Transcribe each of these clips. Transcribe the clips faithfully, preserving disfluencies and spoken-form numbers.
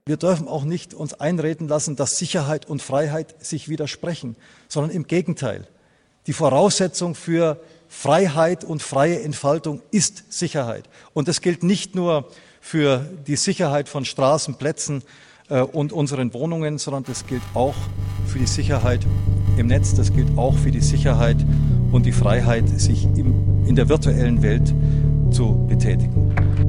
Wir dürfen auch nicht uns einreden lassen, dass Sicherheit und Freiheit sich widersprechen, sondern im Gegenteil. Die Voraussetzung für Freiheit und freie Entfaltung ist Sicherheit. Und das gilt nicht nur für die Sicherheit von Straßen, Plätzen äh, und unseren Wohnungen, sondern das gilt auch für die Sicherheit im Netz, das gilt auch für die Sicherheit und die Freiheit, sich im, in der virtuellen Welt zu betätigen.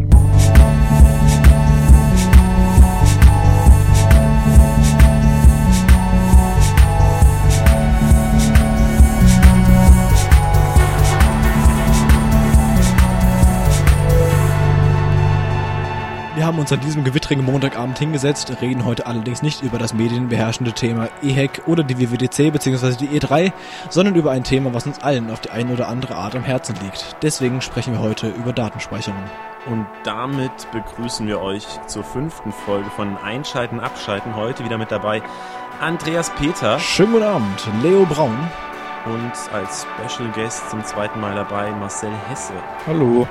Wir haben uns an diesem gewittrigen Montagabend hingesetzt, reden heute allerdings nicht über das medienbeherrschende Thema E-Hack oder die W W D C bzw. die E drei, sondern über ein Thema, was uns allen auf die eine oder andere Art am Herzen liegt. Deswegen sprechen wir heute über Datenspeicherung. Und damit begrüßen wir euch zur fünften Folge von Einschalten, Abschalten. Heute wieder mit dabei Andreas Peter. Schönen guten Abend, Leo Braun. Und als Special Guest zum zweiten Mal dabei Marcel Hesse. Hallo.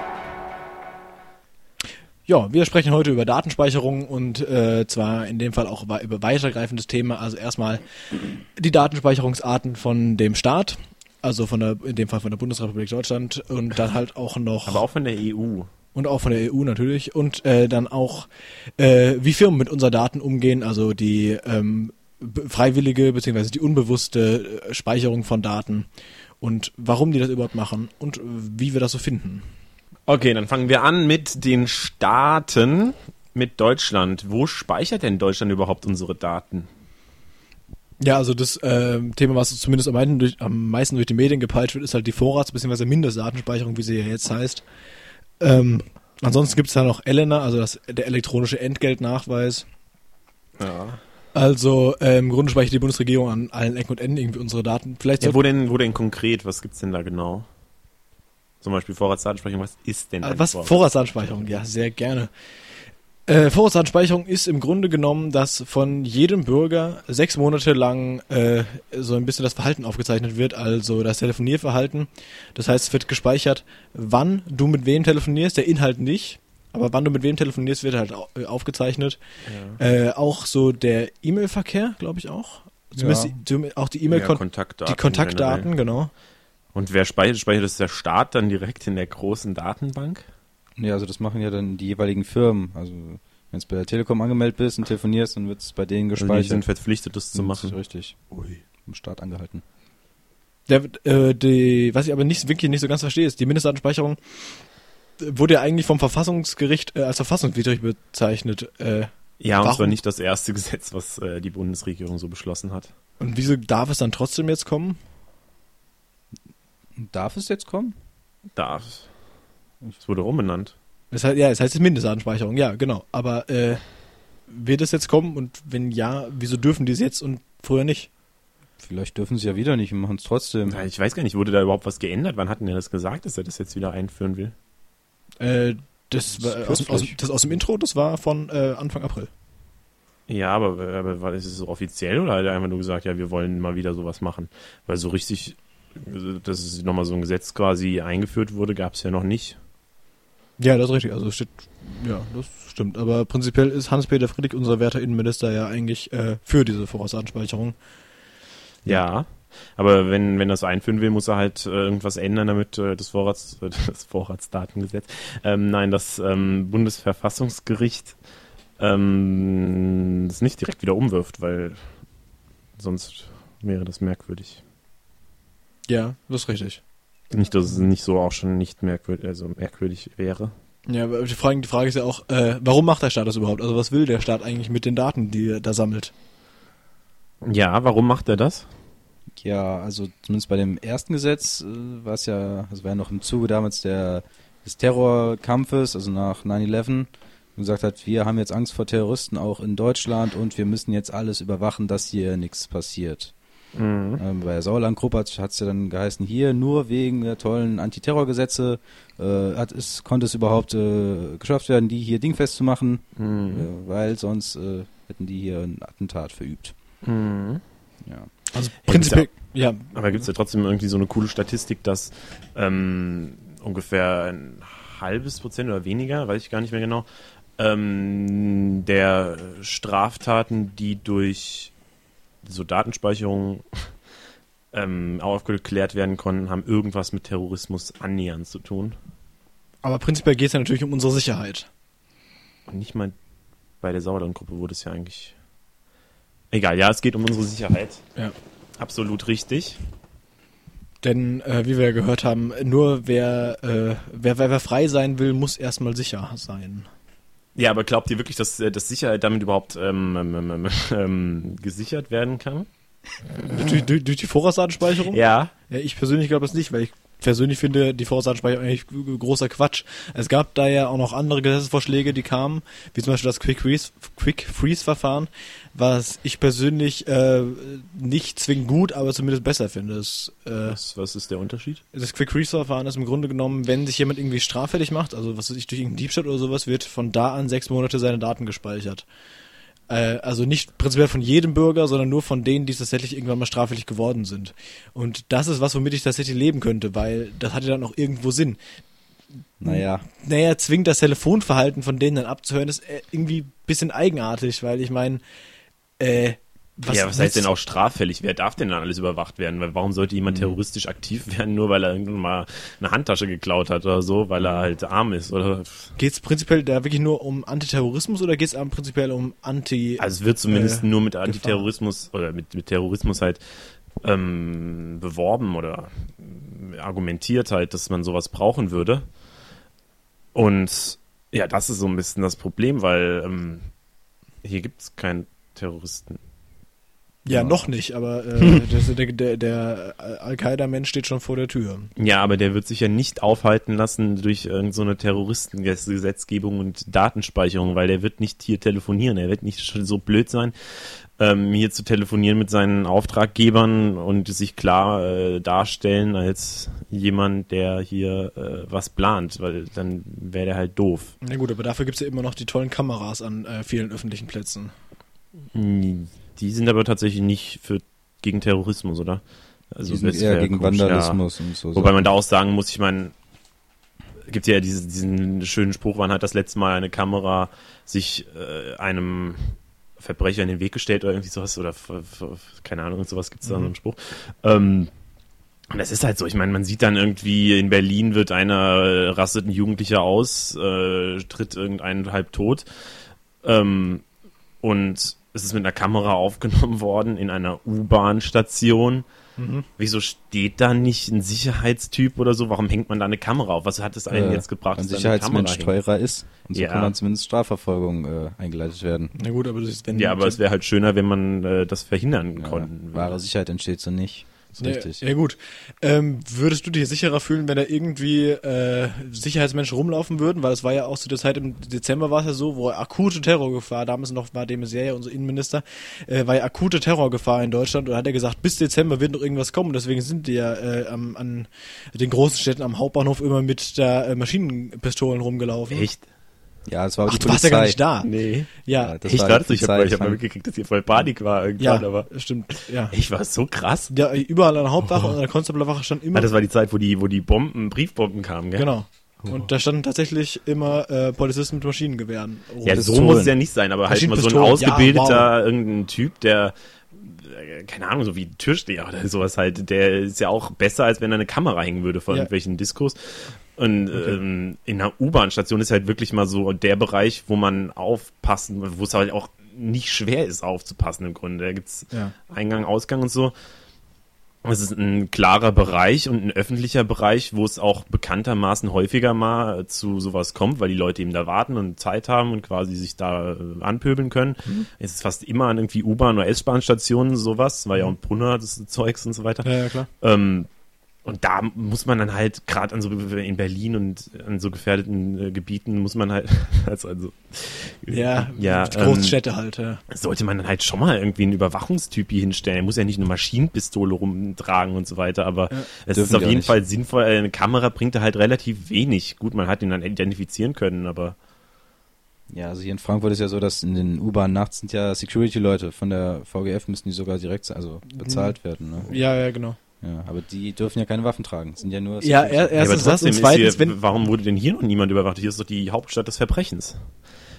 Ja, wir sprechen heute über Datenspeicherung und äh, zwar in dem Fall auch über weitergreifendes Thema. Also erstmal die Datenspeicherungsarten von dem Staat, also von der in dem Fall von der Bundesrepublik Deutschland und dann halt auch noch... Aber auch von der E U. Und auch von der E U natürlich und äh, dann auch, äh, wie Firmen mit unseren Daten umgehen, also die ähm, freiwillige bzw. die unbewusste Speicherung von Daten und warum die das überhaupt machen und wie wir das so finden. Okay, dann fangen wir an mit den Staaten, mit Deutschland. Wo speichert denn Deutschland überhaupt unsere Daten? Ja, also das äh, Thema, was zumindest am meisten, durch, am meisten durch die Medien gepeitscht wird, ist halt die Vorrats- bzw. Mindestdatenspeicherung, wie sie ja jetzt heißt. Ähm, ansonsten gibt es da noch Elena, also das, der elektronische Entgeltnachweis. Ja. Also äh, im Grunde speichert die Bundesregierung an allen Ecken und Enden irgendwie unsere Daten. Vielleicht ja, wo denn, wo denn konkret? Was gibt's denn da genau? Zum Beispiel Vorratsdatenspeicherung, was ist denn eine Was? Vorrats- Vorratsdatenspeicherung, ja, sehr gerne. Äh, Vorratsdatenspeicherung ist im Grunde genommen, dass von jedem Bürger sechs Monate lang äh, so ein bisschen das Verhalten aufgezeichnet wird, also das Telefonierverhalten. Das heißt, es wird gespeichert, wann du mit wem telefonierst, der Inhalt nicht, aber wann du mit wem telefonierst, wird halt au- aufgezeichnet. Ja. Äh, auch so der E-Mail-Verkehr, glaube ich auch. Zumindest ja. die, auch die E-Mail-Kontaktdaten, ja, Kontaktdaten, die Kontaktdaten, generell. Genau. Und wer speichert? Speichert das der Staat dann direkt in der großen Datenbank? Ja, also das machen ja dann die jeweiligen Firmen. Also wenn du bei der Telekom angemeldet bist und telefonierst, dann wird es bei denen gespeichert. Also die sind verpflichtet, das zu machen. Richtig. Ui. Vom Staat angehalten. Der, äh, die, was ich aber nicht wirklich nicht so ganz verstehe, ist, die Mindestdatenspeicherung wurde ja eigentlich vom Verfassungsgericht äh, als verfassungswidrig bezeichnet. Äh, ja, und zwar nicht das erste Gesetz, was äh, die Bundesregierung so beschlossen hat. Und wieso darf es dann trotzdem jetzt kommen? Darf es jetzt kommen? Darf. Es wurde umbenannt. Es heißt, ja, es heißt jetzt Mindestdatenspeicherung, ja, genau. Aber äh, wird es jetzt kommen und wenn ja, wieso dürfen die es jetzt und früher nicht? Vielleicht dürfen sie ja wieder nicht und machen es trotzdem. Ja, ich weiß gar nicht, wurde da überhaupt was geändert? Wann hat denn er das gesagt, dass er das jetzt wieder einführen will? Äh, das, das, war, aus, aus, das aus dem Intro, das war von äh, Anfang April. Ja, aber, aber war das so offiziell oder hat er einfach nur gesagt, ja, wir wollen mal wieder sowas machen? Weil so richtig... dass es nochmal so ein Gesetz quasi eingeführt wurde, gab es ja noch nicht. Ja, das ist richtig. Also steht, ja, das stimmt. Aber prinzipiell ist Hans-Peter Friedrich, unser werter Innenminister, ja eigentlich äh, für diese Vorratsdatenspeicherung. Ja, aber wenn wenn er das einführen will, muss er halt äh, irgendwas ändern, damit äh, das Vorrats äh, das Vorratsdatengesetz, ähm, nein, das ähm, Bundesverfassungsgericht ähm, das nicht direkt wieder umwirft, weil sonst wäre das merkwürdig. Ja, das ist richtig. Nicht, dass es nicht so auch schon nicht merkwürdig, also merkwürdig wäre. Ja, aber die Frage, die Frage ist ja auch, äh, warum macht der Staat das überhaupt? Also was will der Staat eigentlich mit den Daten, die er da sammelt? Ja, warum macht er das? Ja, also zumindest bei dem ersten Gesetz äh, war es ja, also war ja noch im Zuge damals der, des Terrorkampfes, also nach nine eleven, gesagt hat, wir haben jetzt Angst vor Terroristen auch in Deutschland und wir müssen jetzt alles überwachen, dass hier nichts passiert. Mhm. Ähm, bei der Sauerland-Gruppe hat es ja dann geheißen, hier nur wegen der tollen Antiterrorgesetze äh, hat es, konnte es überhaupt äh, geschafft werden, die hier dingfest zu machen, mhm. äh, weil sonst äh, hätten die hier ein Attentat verübt. Mhm. Ja. Also prinzipiell, ja. ja. Aber gibt es ja trotzdem irgendwie so eine coole Statistik, dass ähm, ungefähr ein halbes Prozent oder weniger, weiß ich gar nicht mehr genau, ähm, der Straftaten, die durch so Datenspeicherung ähm, aufgeklärt werden konnten, haben irgendwas mit Terrorismus annähernd zu tun. Aber prinzipiell geht es ja natürlich um unsere Sicherheit. Und nicht mal bei der Sauerland-Gruppe wurde es ja eigentlich... Egal, ja, es geht um unsere Sicherheit. Ja. Absolut richtig. Denn, äh, wie wir ja gehört haben, nur wer, äh, wer, wer, wer frei sein will, muss erstmal sicher sein. Ja, aber glaubt ihr wirklich, dass, dass Sicherheit damit überhaupt ähm, ähm, ähm, gesichert werden kann? Durch, durch, durch die Vorratsdatenspeicherung? Ja. Ja, ich persönlich glaube das nicht, weil ich persönlich finde die Vorratsdatenspeicherung eigentlich großer Quatsch. Es gab da ja auch noch andere Gesetzesvorschläge, die kamen, wie zum Beispiel das Quick Freeze, Quick Freeze Verfahren, was ich persönlich äh, nicht zwingend gut, aber zumindest besser finde. Das, äh, was, was ist der Unterschied? Das Quick Freeze Verfahren ist im Grunde genommen, wenn sich jemand irgendwie straffällig macht, also was weiß ich, durch irgendeinen Diebstahl oder sowas, wird von da an sechs Monate seine Daten gespeichert. Also nicht prinzipiell von jedem Bürger, sondern nur von denen, die tatsächlich irgendwann mal straffällig geworden sind. Und das ist was, womit ich tatsächlich leben könnte, weil das hat ja dann auch irgendwo Sinn. Naja. Naja, zwingend das Telefonverhalten von denen dann abzuhören, ist irgendwie ein bisschen eigenartig, weil ich meine, äh, Was, ja, was heißt denn auch straffällig? Wer darf denn dann alles überwacht werden? Weil warum sollte jemand terroristisch aktiv werden, nur weil er irgendwann mal eine Handtasche geklaut hat oder so, weil er halt arm ist? Oder? Geht es prinzipiell da wirklich nur um Antiterrorismus oder geht es prinzipiell um Anti... Also es wird zumindest äh, nur mit Antiterrorismus Gefahr. oder mit, mit Terrorismus halt ähm, beworben oder argumentiert halt, dass man sowas brauchen würde. Und ja, das ist so ein bisschen das Problem, weil ähm, hier gibt es keinen Terroristen. Ja, noch nicht, aber äh, der, der, der Al-Qaida-Mensch steht schon vor der Tür. Ja, aber der wird sich ja nicht aufhalten lassen durch irgendeine so Terroristengesetzgebung und Datenspeicherung, weil der wird nicht hier telefonieren. Er wird nicht schon so blöd sein, ähm, hier zu telefonieren mit seinen Auftraggebern und sich klar äh, darstellen als jemand, der hier äh, was plant, weil dann wäre der halt doof. Na gut, aber dafür gibt's ja immer noch die tollen Kameras an äh, vielen öffentlichen Plätzen. Die sind aber tatsächlich nicht für gegen Terrorismus, oder? Also die sind eher gegen komisch, Vandalismus ja. und so. Wobei man da auch sagen muss, ich meine, gibt ja diese, diesen schönen Spruch, wann hat das letzte Mal eine Kamera sich äh, einem Verbrecher in den Weg gestellt oder irgendwie sowas, oder f- f- keine Ahnung, sowas gibt's da mhm. so einen Spruch. Ähm, und das ist halt so, ich meine, man sieht dann irgendwie, in Berlin wird einer, äh, rastet ein Jugendlicher aus, äh, tritt irgendeinen halb tot, ähm, und es ist mit einer Kamera aufgenommen worden in einer U-Bahn-Station. Mhm. Wieso steht da nicht ein Sicherheitstyp oder so? Warum hängt man da eine Kamera auf? Was hat es einen äh, jetzt gebracht, dass ein Sicherheitsmensch teurer ist und so ja. kann dann zumindest Strafverfolgung äh, eingeleitet werden. Na gut, aber das ist, wenn ja, aber es wäre halt schöner, wenn man äh, das verhindern ja, konnte. Wahre Sicherheit entsteht so nicht. Ja, ja gut. Ähm, würdest du dich sicherer fühlen, wenn da irgendwie äh, Sicherheitsmenschen rumlaufen würden? Weil es war ja auch zu der Zeit im Dezember war es ja so, wo akute Terrorgefahr, damals noch war de Maizière ja unser Innenminister, äh, war ja akute Terrorgefahr in Deutschland und hat er gesagt, bis Dezember wird noch irgendwas kommen. Deswegen sind die ja äh, am, an den großen Städten am Hauptbahnhof immer mit der äh, Maschinenpistolen rumgelaufen. Echt? Ja, es war Ach, du warst ja gar nicht da. Nee. Ja, ja das ich war dachte, ich habe hab mal mitgekriegt, dass hier voll Panik war irgendwann, ja, aber stimmt, ja. Ich war so krass. Ja, überall an der Hauptwache oh. und an der Konstablerwache stand immer. Ah, das war die Zeit, wo die, wo die Bomben, Briefbomben kamen, gell? Genau. Und da standen tatsächlich immer äh, Polizisten mit Maschinengewehren. Ja, so muss es ja nicht sein, aber halt mal so ein ausgebildeter, ja, wow. irgendein Typ, der, keine Ahnung, so wie ein Türsteher oder sowas halt, der ist ja auch besser, als wenn da eine Kamera hängen würde von ja. irgendwelchen Diskos. Und okay. ähm, in einer U-Bahn-Station ist halt wirklich mal so der Bereich, wo man aufpassen, wo es halt auch nicht schwer ist aufzupassen im Grunde. Da gibt's ja. Eingang, Ausgang und so. Es ist ein klarer Bereich und ein öffentlicher Bereich, wo es auch bekanntermaßen häufiger mal zu sowas kommt, weil die Leute eben da warten und Zeit haben und quasi sich da äh, anpöbeln können. Mhm. Es ist fast immer an irgendwie U-Bahn- oder S-Bahn-Stationen sowas, weil ja auch ein Brunner, das Zeugs und so weiter. Ja, ja klar. Ähm, Und da muss man dann halt, gerade an so in Berlin und an so gefährdeten äh, Gebieten, muss man halt, also, also ja, ja Großstädte ähm, halt, ja. Sollte man dann halt schon mal irgendwie einen Überwachungstypi hinstellen. Er muss ja nicht eine Maschinenpistole rumtragen und so weiter, aber ja. es ist auf jeden nicht. Fall sinnvoll. Eine Kamera bringt da halt relativ wenig. Gut, man hat ihn dann identifizieren können, aber ja, also hier in Frankfurt ist ja so, dass in den U-Bahnen nachts sind ja Security-Leute von der V G F, müssen die sogar direkt, also bezahlt werden. Ne? Ja, ja, genau. Ja, aber die dürfen ja keine Waffen tragen. Das sind ja nur... Ja, er, erstens ja, das und zweitens... Hier, wenn, warum wurde denn hier noch niemand überwacht? Hier ist doch die Hauptstadt des Verbrechens.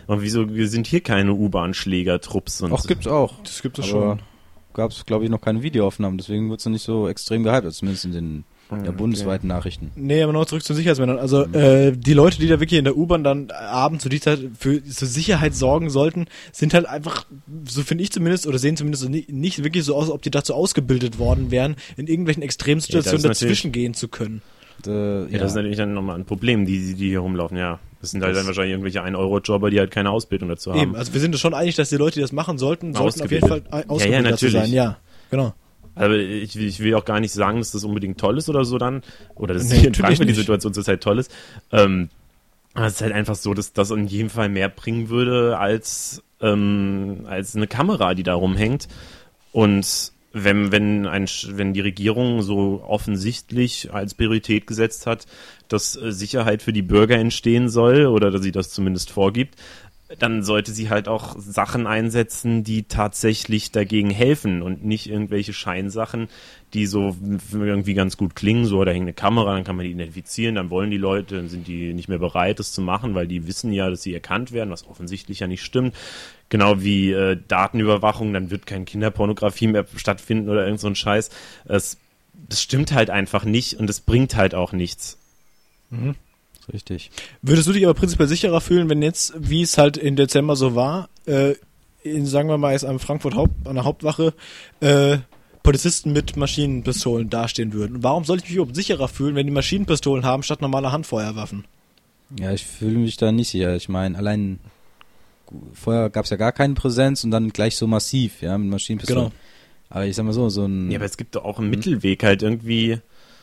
Und wieso, wir sind hier keine U-Bahn-Schläger-Trupps. Und Ach, gibt's auch. Das gibt es Aber schon. Gab es, glaube ich, noch keine Videoaufnahmen, deswegen wird es noch nicht so extrem gehypt, zumindest in den ja, Okay. bundesweiten Nachrichten. Nee, aber noch zurück zu den Sicherheitsmännern. Also äh, die Leute, die da wirklich in der U-Bahn dann abends zu dieser Zeit für so Sicherheit sorgen sollten, sind halt einfach, so finde ich zumindest, oder sehen zumindest so nicht, nicht wirklich so aus, ob die dazu ausgebildet worden wären, in irgendwelchen Extremsituationen Ja, das ist dazwischen gehen zu können. Und, äh, Ja, das ist natürlich dann nochmal ein Problem, die, die hier rumlaufen, ja. Das sind halt Das- dann wahrscheinlich irgendwelche ein-Euro-Jobber, die halt keine Ausbildung dazu haben. Eben, also wir sind uns schon einig, dass die Leute, die das machen sollten, sollten auf jeden Fall Ausgebildet. ausgebildet Ja, ja, dazu sein. natürlich. Ja, genau. Aber ich, ich will auch gar nicht sagen, dass das unbedingt toll ist oder so dann, oder dass Nee, hier in natürlich Frankfurt die nicht. Situation zurzeit toll ist. Ähm, aber es ist halt einfach so, dass das in jedem Fall mehr bringen würde als, ähm, als eine Kamera, die da rumhängt. Und wenn, wenn, ein, wenn die Regierung so offensichtlich als Priorität gesetzt hat, dass äh, Sicherheit für die Bürger entstehen soll, oder dass sie das zumindest vorgibt, dann sollte sie halt auch Sachen einsetzen, die tatsächlich dagegen helfen und nicht irgendwelche Scheinsachen, die so irgendwie ganz gut klingen. So, da hängt eine Kamera, dann kann man die identifizieren, dann wollen die Leute, dann sind die nicht mehr bereit, das zu machen, weil die wissen ja, dass sie erkannt werden, was offensichtlich ja nicht stimmt. Genau wie äh, Datenüberwachung, dann wird kein Kinderpornografie mehr stattfinden oder irgend so ein Scheiß. Es, das stimmt halt einfach nicht und es bringt halt auch nichts. Mhm. Richtig. Würdest du dich aber prinzipiell sicherer fühlen, wenn jetzt, wie es halt im Dezember so war, äh, in, sagen wir mal, jetzt am Frankfurt Haupt, an der Hauptwache, äh, Polizisten mit Maschinenpistolen dastehen würden? Warum sollte ich mich überhaupt sicherer fühlen, wenn die Maschinenpistolen haben, statt normaler Handfeuerwaffen? Ja, ich fühle mich da nicht sicher. Ich meine, allein vorher gab es ja gar keine Präsenz und dann gleich so massiv, ja, mit Maschinenpistolen. Genau. Aber ich sag mal so, so ein... Ja, aber es gibt doch auch einen Mittelweg halt irgendwie.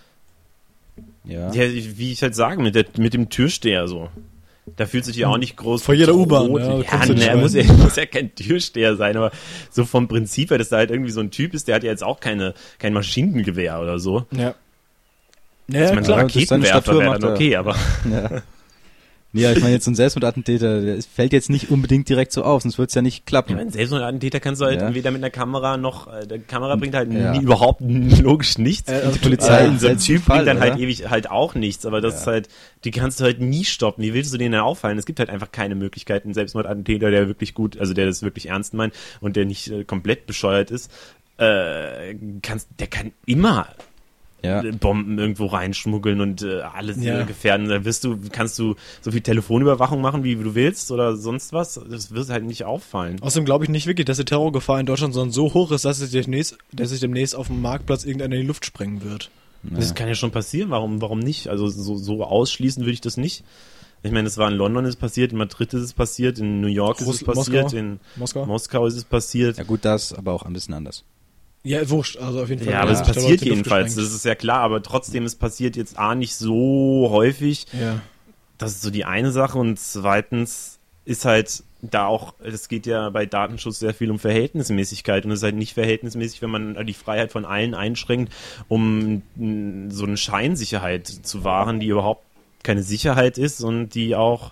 ja. Ja, wie ich halt sage, mit, der, mit dem Türsteher so. Da fühlt sich ja auch nicht groß Vor jeder U-Bahn, bedroht. ja, Ja, kommst du ne, nicht er rein. muss, ja, muss ja kein Türsteher sein, aber so vom Prinzip her, dass da halt irgendwie so ein Typ ist, der hat ja jetzt auch keine, kein Maschinengewehr oder so. Ja. Ich Ja, meine, so klar. durch seine Raketenwerfer Statur wäre macht dann er- okay, aber ja. Ja, ich meine jetzt so ein Selbstmordattentäter, der ist- fällt jetzt nicht unbedingt direkt so auf, sonst wird's ja nicht ich klappen. meine, selbst so ein Attentäter kannst du halt Ja. weder mit einer Kamera noch, äh, der Kamera bringt halt Ja. nie, überhaupt logisch nichts. Äh, also die Polizei Äh, im so ein seltensten Typ Fall, bringt dann halt oder? ewig halt auch nichts, aber das Ja. ist halt, die kannst du halt nie stoppen. Wie willst du denen denn auffallen? Es gibt halt einfach keine Möglichkeit, einen Selbstmordattentäter, der wirklich gut, also der das wirklich ernst meint und der nicht äh, komplett bescheuert ist, äh, kannst, der kann immer Ja. äh, Bomben irgendwo reinschmuggeln und äh, alles Ja. äh, gefährden. Da wirst du, kannst du so viel Telefonüberwachung machen, wie du willst oder sonst was. Das wird halt nicht auffallen. Außerdem glaube ich nicht wirklich, dass die Terrorgefahr in Deutschland so so hoch ist, dass sich demnächst, dass sich demnächst auf dem Marktplatz irgendeiner in die Luft sprengen wird. Das kann ja schon passieren. Warum, warum nicht? Also so, so ausschließen würde ich das nicht. Ich meine, es war in London ist es passiert, in Madrid ist es passiert, in New York ist Russ- es passiert, Moskau? in Moskau? Moskau ist es passiert. Ja gut, das aber auch ein bisschen anders. Ja, wurscht, also auf jeden Fall. Ja, aber Ja, es da passiert Leute die Luft jedenfalls, gesprengt. das ist ja klar, aber trotzdem, es passiert jetzt A nicht so häufig. Ja. Das ist so die eine Sache und zweitens ist halt da auch, es geht ja bei Datenschutz sehr viel um Verhältnismäßigkeit und es ist halt nicht verhältnismäßig, wenn man die Freiheit von allen einschränkt, um mh, so eine Scheinsicherheit zu wahren, die überhaupt keine Sicherheit ist und die auch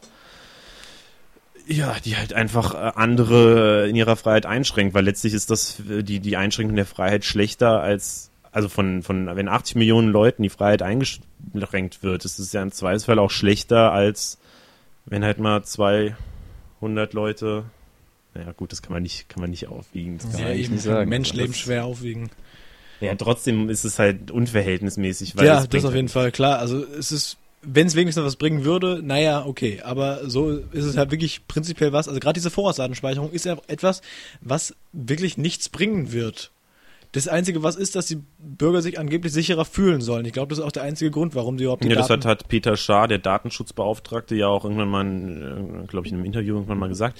ja, die halt einfach äh, andere in ihrer Freiheit einschränkt, weil letztlich ist das äh, die die Einschränkung der Freiheit schlechter als also von von wenn achtzig Millionen Leuten die Freiheit eingeschränkt wird, ist es ja im Zweifelsfall auch schlechter als wenn halt mal zweihundert Leute. Naja, gut, das kann man nicht kann man nicht aufwiegen. Das kann Ja, man ich eben, nicht sagen. Menschenleben Das- schwer aufwiegen. ja, trotzdem ist es halt unverhältnismäßig, weil Ja, es das bringt auf jeden halt Fall, klar. Also es ist, wenn es wenigstens was bringen würde, naja, okay. Aber so ist es halt wirklich prinzipiell was. Also gerade diese Vorratsdatenspeicherung ist ja etwas, was wirklich nichts bringen wird. Das Einzige, was ist, dass die Bürger sich angeblich sicherer fühlen sollen. Ich glaube, das ist auch der einzige Grund, warum die überhaupt die Ja, das Daten... hat, hat Peter Schaar, der Datenschutzbeauftragte, ja auch irgendwann mal, glaube ich, in einem Interview irgendwann mal gesagt.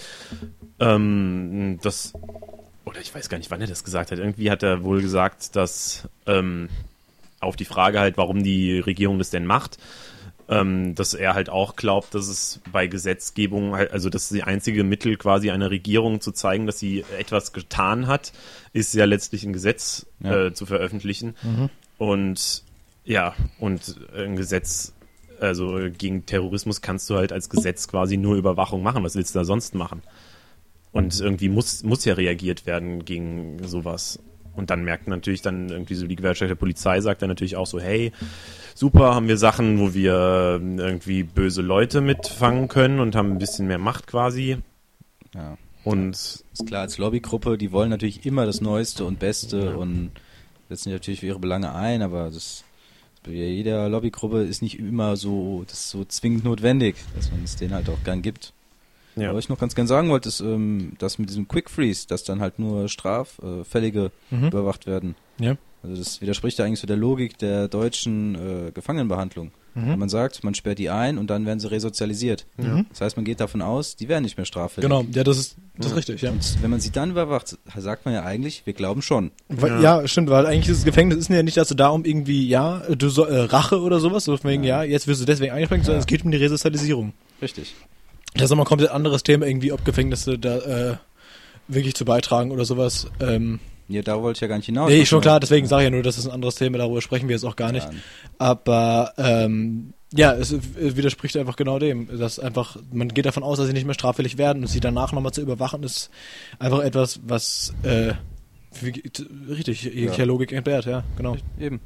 Ähm, das, oder ich weiß gar nicht, wann er das gesagt hat. Irgendwie hat er wohl gesagt, dass ähm, auf die Frage halt, warum die Regierung das denn macht, ähm, dass er halt auch glaubt, dass es bei Gesetzgebung, halt, also das ist die einzige Mittel quasi einer Regierung zu zeigen, dass sie etwas getan hat, ist ja letztlich ein Gesetz Ja. äh, zu veröffentlichen. Mhm. Und ja, und ein Gesetz, also gegen Terrorismus kannst du halt als Gesetz quasi nur Überwachung machen. Was willst du da sonst machen? Und irgendwie muss, muss ja reagiert werden gegen sowas. Und dann merkt natürlich dann irgendwie so die Gewerkschaft der Polizei sagt dann natürlich auch so, hey, super, haben wir Sachen, wo wir irgendwie böse Leute mitfangen können und haben ein bisschen mehr Macht quasi. Ja. Und ist klar, als Lobbygruppe, die wollen natürlich immer das Neueste und Beste ja. und setzen sich natürlich für ihre Belange ein, aber das bei jeder Lobbygruppe ist nicht immer so, das ist so zwingend notwendig, dass man es denen halt auch gern gibt. Ja. Aber was ich noch ganz gern sagen wollte, ist, ähm, dass mit diesem Quick Freeze, dass dann halt nur Straffällige mhm. überwacht werden. Ja. Also das widerspricht ja eigentlich so der Logik der deutschen äh, Gefangenenbehandlung. Mhm. Wenn man sagt, man sperrt die ein und dann werden sie resozialisiert. Mhm. Das heißt, man geht davon aus, die werden nicht mehr straffällig. Genau, ja, das ist, das ist richtig, ja. Und wenn man sie dann überwacht, sagt man ja eigentlich, wir glauben schon. Weil, ja. ja, stimmt, weil eigentlich ist das Gefängnis ist ja nicht dazu da, um irgendwie, ja, du so, äh, Rache oder sowas, so wegen, ja. ja, jetzt wirst du deswegen eingesperrt, sondern ja. es geht um die Resozialisierung. Richtig. Das ist nochmal ein komplett anderes Thema, irgendwie, ob Gefängnisse da äh, wirklich zu beitragen oder sowas. Ähm, ja, da wollte ich ja gar nicht hinaus. Nee, schon klar, deswegen sage ich ja nur, das ist ein anderes Thema, darüber sprechen wir jetzt auch gar nicht. Ja. Aber ähm, ja, es widerspricht einfach genau dem, dass einfach, man geht davon aus, dass sie nicht mehr straffällig werden und sie danach nochmal zu überwachen, ist einfach etwas, was äh, wie, richtig, jeglicher ja. Logik entbehrt, ja, genau. Eben.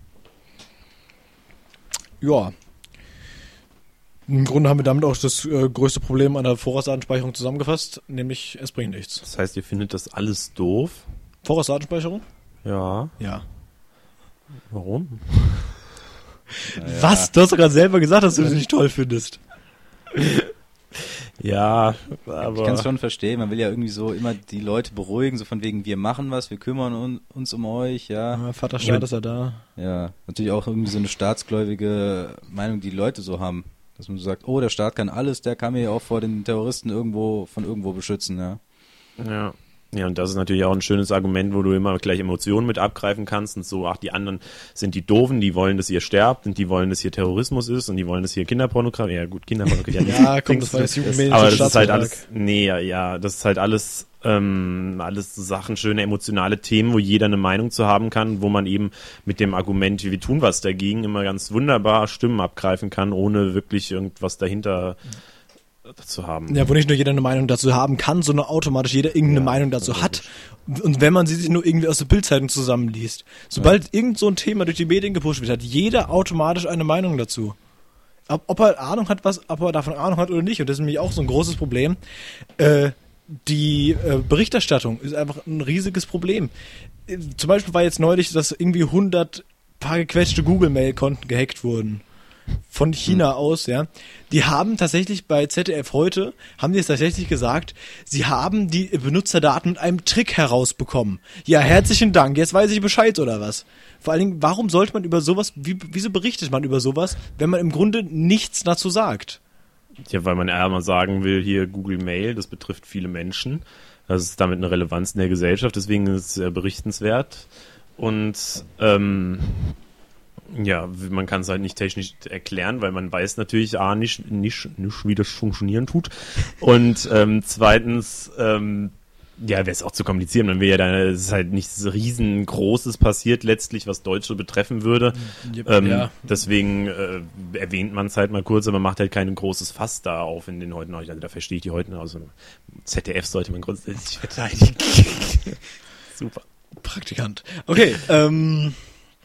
Ja. Im Grunde haben wir damit auch das äh, größte Problem an der Vorratsdatenspeicherung zusammengefasst, nämlich es bringt nichts. Das heißt, ihr findet das alles doof? Vorratsdatenspeicherung? Ja. Ja. Warum? Naja. Was? Du hast doch gerade selber gesagt, dass du das nicht toll findest. Ja, aber... Ich kann es schon verstehen, man will ja irgendwie so immer die Leute beruhigen, so von wegen, wir machen was, wir kümmern un- uns um euch, ja. ja Vater Staat ist ja da. Ja, natürlich auch irgendwie so eine staatsgläubige Meinung, die, die Leute so haben. Dass man so sagt, oh, der Staat kann alles, der kann mir ja auch vor den Terroristen irgendwo von irgendwo beschützen, ja. Ja. Ja, und das ist natürlich auch ein schönes Argument, wo du immer gleich Emotionen mit abgreifen kannst und so, ach, die anderen sind die Doofen, die wollen, dass ihr sterbt und die wollen, dass hier Terrorismus ist und die wollen, dass hier Kinderpornografie, ja gut, Kinderpornografie. ja, komm, das war jetzt Jugendmedien. Aber das ist halt alles, nee, ja, ja, das ist halt alles, ähm, alles Sachen, schöne emotionale Themen, wo jeder eine Meinung zu haben kann, wo man eben mit dem Argument, wir tun was dagegen, immer ganz wunderbar Stimmen abgreifen kann, ohne wirklich irgendwas dahinter zu haben. Ja, wo nicht nur jeder eine Meinung dazu haben kann, sondern automatisch jeder irgendeine ja, Meinung dazu hat. Und wenn man sie sich nur irgendwie aus der Bildzeitung zusammenliest. Sobald ja. irgend so ein Thema durch die Medien gepusht wird, hat jeder automatisch eine Meinung dazu. Ob, ob er Ahnung hat, was, ob er davon Ahnung hat oder nicht. Und das ist nämlich auch so ein großes Problem. Äh, die äh, Berichterstattung ist einfach ein riesiges Problem. Äh, zum Beispiel war jetzt neulich, dass irgendwie hundert paar gequetschte Google-Mail-Konten gehackt wurden. Von China hm. aus, ja. Die haben tatsächlich bei Z D F heute, haben die es tatsächlich gesagt, sie haben die Benutzerdaten mit einem Trick herausbekommen. Ja, herzlichen Dank, jetzt weiß ich Bescheid oder was. Vor allen Dingen, warum sollte man über sowas, wie, wieso berichtet man über sowas, wenn man im Grunde nichts dazu sagt? Ja, weil man eher mal sagen will, hier Google Mail, das betrifft viele Menschen. Das ist damit eine Relevanz in der Gesellschaft, deswegen ist es sehr berichtenswert. Und, ähm, ja, man kann es halt nicht technisch erklären, weil man weiß natürlich A, nicht, nicht, nicht wie das funktionieren tut. Und ähm, zweitens, ähm, ja, wäre es auch zu komplizieren. Man will ja da, es ist halt nichts riesengroßes passiert letztlich, was Deutsche betreffen würde. Ja. Ähm, ja. Deswegen äh, erwähnt man es halt mal kurz, aber macht halt kein großes Fass da auf in den heutigen. Also da verstehe ich die heutigen. Also Z D F sollte man grundsätzlich verteidigen. Super. Praktikant. Okay, ähm...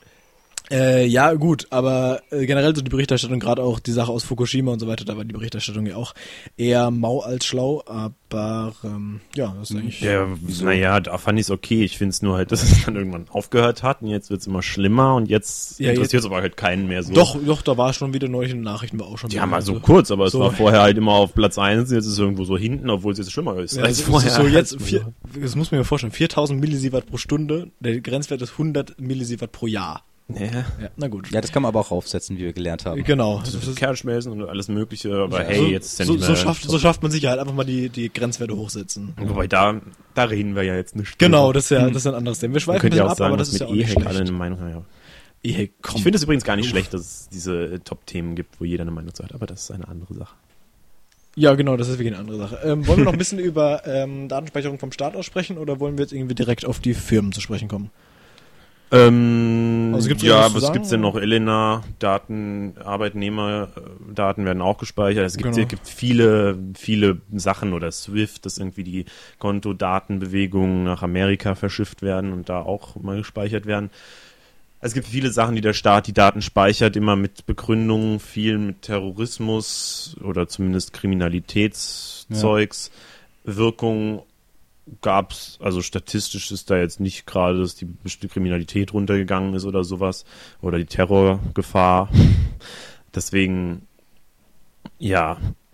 Äh, ja, gut, aber äh, generell so die Berichterstattung, gerade auch die Sache aus Fukushima und so weiter, da war die Berichterstattung ja auch eher mau als schlau, aber ähm, ja, das ist eigentlich... Ja, so. Naja, da fand ich es okay, ich finde es nur halt, dass es dann irgendwann aufgehört hat und jetzt wird es immer schlimmer und jetzt ja, interessiert es aber halt keinen mehr so. Doch, doch, da war schon wieder neulich in den Nachrichten, war auch schon... Ja, mal so kurz, aber so. Es war vorher halt immer auf Platz eins, jetzt ist es irgendwo so hinten, obwohl es jetzt schlimmer ist. Ja, als vorher. So jetzt, vier, das muss man mir vorstellen, viertausend Millisievert pro Stunde, der Grenzwert ist hundert Millisievert pro Jahr. Ja. ja, na gut. Ja, das kann man aber auch aufsetzen, wie wir gelernt haben. Genau. Das ist Kernschmelzen und alles mögliche, aber ja, hey, so, jetzt ist ja so, nicht mehr... So schafft, so schafft man sicher halt einfach mal die, die Grenzwerte hochsetzen. Wobei, da, da reden wir ja jetzt nicht. Genau, das ist ja, das ist ein anderes Thema. Wir schweifen ein bisschen ja ab, sagen, aber das ist ja auch nicht schlecht. Alle eine Meinung haben, ja. E-Hack, komm. Ich finde es übrigens gar nicht Uff. schlecht, dass es diese äh, Top-Themen gibt, wo jeder eine Meinung zu hat, aber das ist eine andere Sache. Ja, genau, das ist wirklich eine andere Sache. Ähm, wollen wir noch ein bisschen über ähm, Datenspeicherung vom Staat aus sprechen oder wollen wir jetzt irgendwie direkt auf die Firmen zu sprechen kommen? Ähm, also gibt's ja, was gibt's denn noch? Elena, Daten, Arbeitnehmerdaten werden auch gespeichert. Es gibt, genau. gibt viele, viele Sachen oder Swift, dass irgendwie die Kontodatenbewegungen nach Amerika verschifft werden und da auch mal gespeichert werden. Es gibt viele Sachen, die der Staat die Daten speichert, immer mit Begründungen, viel mit Terrorismus oder zumindest Kriminalitätszeugs. Wirkung gab es, also statistisch ist da jetzt nicht gerade, dass die bestimmte Kriminalität runtergegangen ist oder sowas oder die Terrorgefahr. Deswegen, ja,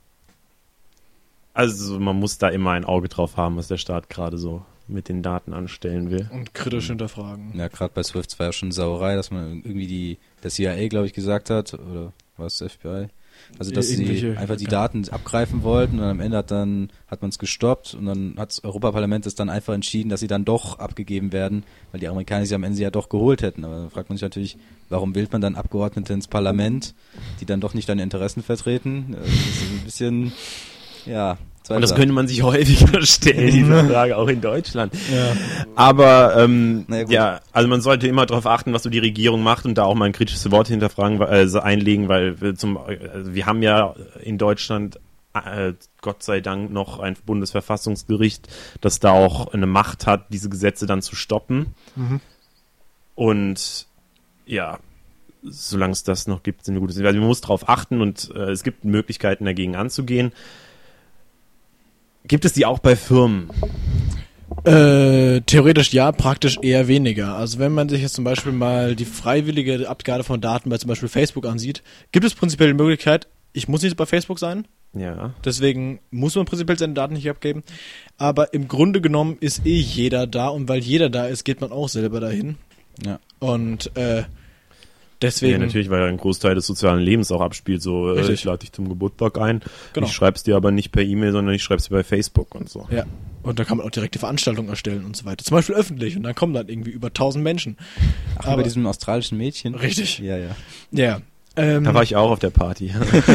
also man muss da immer ein Auge drauf haben, was der Staat gerade so mit den Daten anstellen will. Und kritisch hinterfragen. Ja, gerade bei Swift war ja schon Sauerei, dass man irgendwie die, das C I A, glaube ich, gesagt hat, oder war es das F B I? Also, dass sie einfach die Daten abgreifen wollten und am Ende hat dann, hat man es gestoppt und dann hat das Europaparlament es dann einfach entschieden, dass sie dann doch abgegeben werden, weil die Amerikaner sie am Ende ja doch geholt hätten. Aber dann fragt man sich natürlich, warum wählt man dann Abgeordnete ins Parlament, die dann doch nicht deine Interessen vertreten? Das ist ein bisschen, ja... Und das könnte man sich häufiger stellen, diese Frage, auch in Deutschland. Ja. Aber ähm, ja, ja, also man sollte immer darauf achten, was so die Regierung macht und da auch mal ein kritisches Wort hinterfragen, also einlegen, weil wir, zum, also wir haben ja in Deutschland äh, Gott sei Dank noch ein Bundesverfassungsgericht, das da auch eine Macht hat, diese Gesetze dann zu stoppen. Mhm. Und ja, solange es das noch gibt, sind wir gut. Also man muss darauf achten und äh, es gibt Möglichkeiten, dagegen anzugehen. Gibt es die auch bei Firmen? Äh, theoretisch ja, praktisch eher weniger. Also wenn man sich jetzt zum Beispiel mal die freiwillige Abgabe von Daten bei zum Beispiel Facebook ansieht, gibt es prinzipiell die Möglichkeit, ich muss nicht bei Facebook sein. Ja. Deswegen muss man prinzipiell seine Daten nicht abgeben. Aber im Grunde genommen ist eh jeder da und weil jeder da ist, geht man auch selber dahin. Ja. Und äh, deswegen... Ja, natürlich, weil ein Großteil des sozialen Lebens auch abspielt. So, äh, ich lade dich zum Geburtstag ein. Genau. Ich schreibe es dir aber nicht per E-Mail, sondern ich schreibe es dir bei Facebook und so. Ja, und da kann man auch direkte Veranstaltungen erstellen und so weiter. Zum Beispiel öffentlich und dann kommen dann irgendwie über tausend Menschen. Ach, aber bei diesem australischen Mädchen? Richtig. Ja, ja. Ja. Ähm, da war ich auch auf der Party.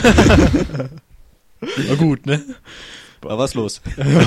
War gut, ne? War was los?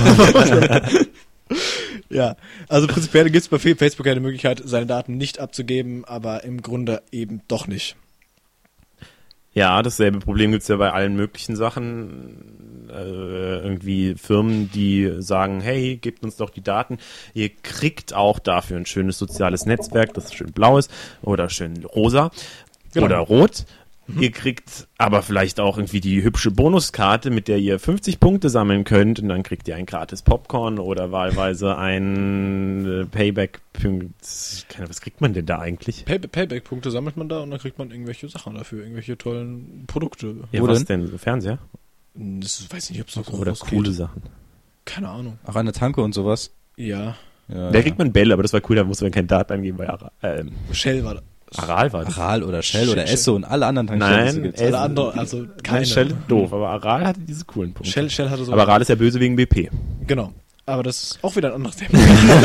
Ja, also prinzipiell gibt es bei Facebook eine Möglichkeit, seine Daten nicht abzugeben, aber im Grunde eben doch nicht. Ja, dasselbe Problem gibt's ja bei allen möglichen Sachen. Äh, irgendwie Firmen, die sagen, hey, gebt uns doch die Daten. Ihr kriegt auch dafür ein schönes soziales Netzwerk, das schön blau ist oder schön rosa genau. oder rot. Mhm. Ihr kriegt aber vielleicht auch irgendwie die hübsche Bonuskarte, mit der ihr fünfzig Punkte sammeln könnt und dann kriegt ihr ein gratis Popcorn oder wahlweise ein äh, Payback-Punkt. Was kriegt man denn da eigentlich? Pay- Payback-Punkte sammelt man da und dann kriegt man irgendwelche Sachen dafür, irgendwelche tollen Produkte. Ja, Wo was denn? denn? Fernseher? Das weiß ich nicht, ob es so groß Oder coole geht. Sachen. Keine Ahnung. Auch an der Tanke und sowas? Ja. ja da kriegt man Bälle, aber das war cool, da musste man keine Daten angeben bei Ara- ähm, Shell war das. Aral war das. Aral oder Shell, Shell oder Esso und alle anderen Tankstellen. Nein, alle anderen, also keine. Nein, Shell ist doof, aber Aral hatte diese coolen Punkte. Shell, Shell hatte so. Aber Aral ist ja böse wegen B P. Genau. Aber das ist auch wieder ein anderes Thema.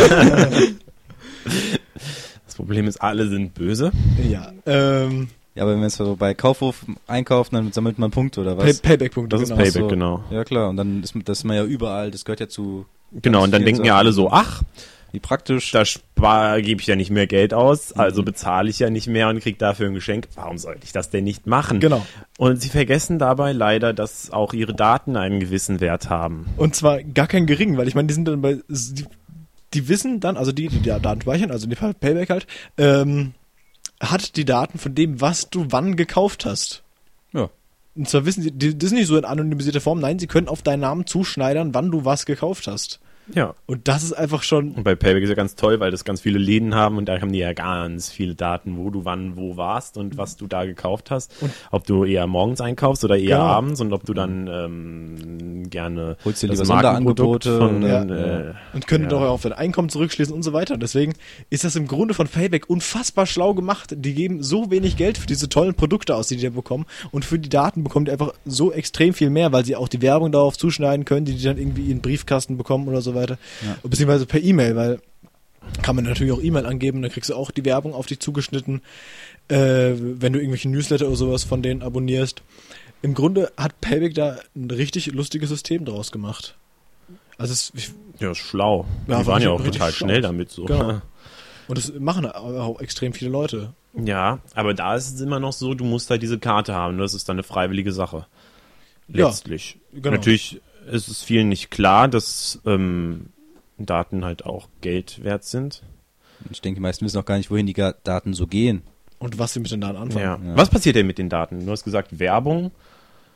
Das Problem ist, alle sind böse. Ja. Ähm, ja, aber wenn man jetzt so bei Kaufhof einkauft, dann sammelt man Punkte oder was? Pay- Payback-Punkte. Das genau. ist Payback, so. Genau. Ja klar, und dann ist das ist man ja überall, das gehört ja zu... Genau, und dann denken ja alle so, ach, wie praktisch. Da spar, gebe ich ja nicht mehr Geld aus, also bezahle ich ja nicht mehr und kriege dafür ein Geschenk. Warum sollte ich das denn nicht machen? Genau. Und sie vergessen dabei leider, dass auch ihre Daten einen gewissen Wert haben. Und zwar gar keinen geringen, weil ich meine, die sind dann bei, die, die wissen dann, also die, die die Daten speichern, also in dem Fall Payback halt, ähm, hat die Daten von dem, was du wann gekauft hast. Ja. Und zwar wissen sie, die, das ist nicht so in anonymisierter Form, nein, sie können auf deinen Namen zuschneidern, wann du was gekauft hast. Ja. Und das ist einfach schon... Und bei Payback ist ja ganz toll, weil das ganz viele Läden haben und da haben die ja ganz viele Daten, wo du wann wo warst und was du da gekauft hast. Und ob du eher morgens einkaufst oder eher genau. abends und ob du dann ähm, gerne holst dir das Sonderangebote von... Ja. Äh, und können ja. doch auch auf dein Einkommen zurückschließen und so weiter. Und deswegen ist das im Grunde von Payback unfassbar schlau gemacht. Die geben so wenig Geld für diese tollen Produkte aus, die die da bekommen. Und für die Daten bekommen die einfach so extrem viel mehr, weil sie auch die Werbung darauf zuschneiden können, die die dann irgendwie in den Briefkasten bekommen oder so weiter. Ja. Beziehungsweise per E-Mail, weil kann man natürlich auch E-Mail angeben, dann kriegst du auch die Werbung auf dich zugeschnitten, äh, wenn du irgendwelche Newsletter oder sowas von denen abonnierst. Im Grunde hat Payback da ein richtig lustiges System draus gemacht. Also es, ich, ja, ist schlau. Ja, die waren ja auch total schlau. Schnell damit so. Genau. Und das machen auch extrem viele Leute. Ja, aber da ist es immer noch so, du musst halt diese Karte haben. Das ist dann eine freiwillige Sache. Letztlich. Ja, genau. Natürlich ist es vielen nicht klar, dass ähm, Daten halt auch Geld wert sind. Ich denke, die meisten wissen auch gar nicht, wohin die Daten so gehen. Und was sie mit den Daten anfangen. Ja. Ja. Was passiert denn mit den Daten? Du hast gesagt Werbung.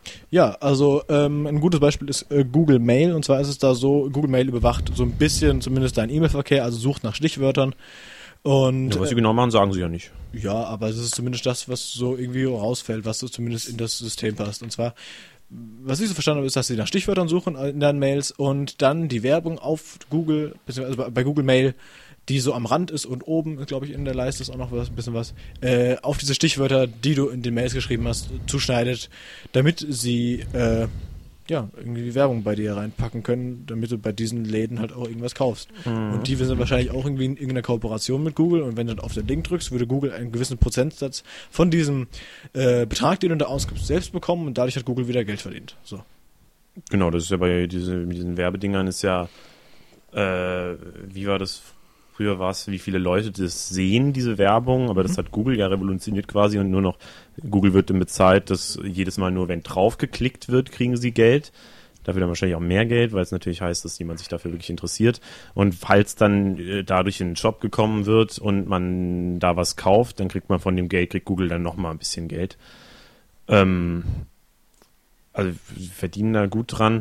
Ja, also ähm, ein gutes Beispiel ist äh, Google Mail. Und zwar ist es da so, Google Mail überwacht so ein bisschen zumindest deinen E-Mail-Verkehr, also sucht nach Stichwörtern. Und, ja, was sie äh, genau machen, sagen sie ja nicht. Ja, aber es ist zumindest das, was so irgendwie rausfällt, was so zumindest in das System passt. Und zwar, was ich so verstanden habe, ist, dass sie nach Stichwörtern suchen in deinen Mails und dann die Werbung auf Google, beziehungsweise bei Google Mail, die so am Rand ist und oben, glaube ich, in der Leiste ist auch noch was, ein bisschen was, äh, auf diese Stichwörter, die du in den Mails geschrieben hast, zuschneidet, damit sie äh, ja, irgendwie Werbung bei dir reinpacken können, damit du bei diesen Läden halt auch irgendwas kaufst. Mhm. Und die sind wahrscheinlich auch irgendwie in irgendeiner Kooperation mit Google und wenn du dann auf den Link drückst, würde Google einen gewissen Prozentsatz von diesem äh, Betrag, den du da ausgibst, selbst bekommen und dadurch hat Google wieder Geld verdient. So. Genau, das ist ja bei diese, mit diesen Werbedingern ist ja, äh, wie war das früher war es, wie viele Leute das sehen, diese Werbung, aber das mhm. hat Google ja revolutioniert quasi und nur noch, Google wird dann bezahlt, dass jedes Mal nur, wenn drauf geklickt wird, kriegen sie Geld. Dafür dann wahrscheinlich auch mehr Geld, weil es natürlich heißt, dass jemand sich dafür wirklich interessiert. Und falls dann äh, dadurch in den Shop gekommen wird und man da was kauft, dann kriegt man von dem Geld, kriegt Google dann nochmal ein bisschen Geld. Ähm, also verdienen da gut dran.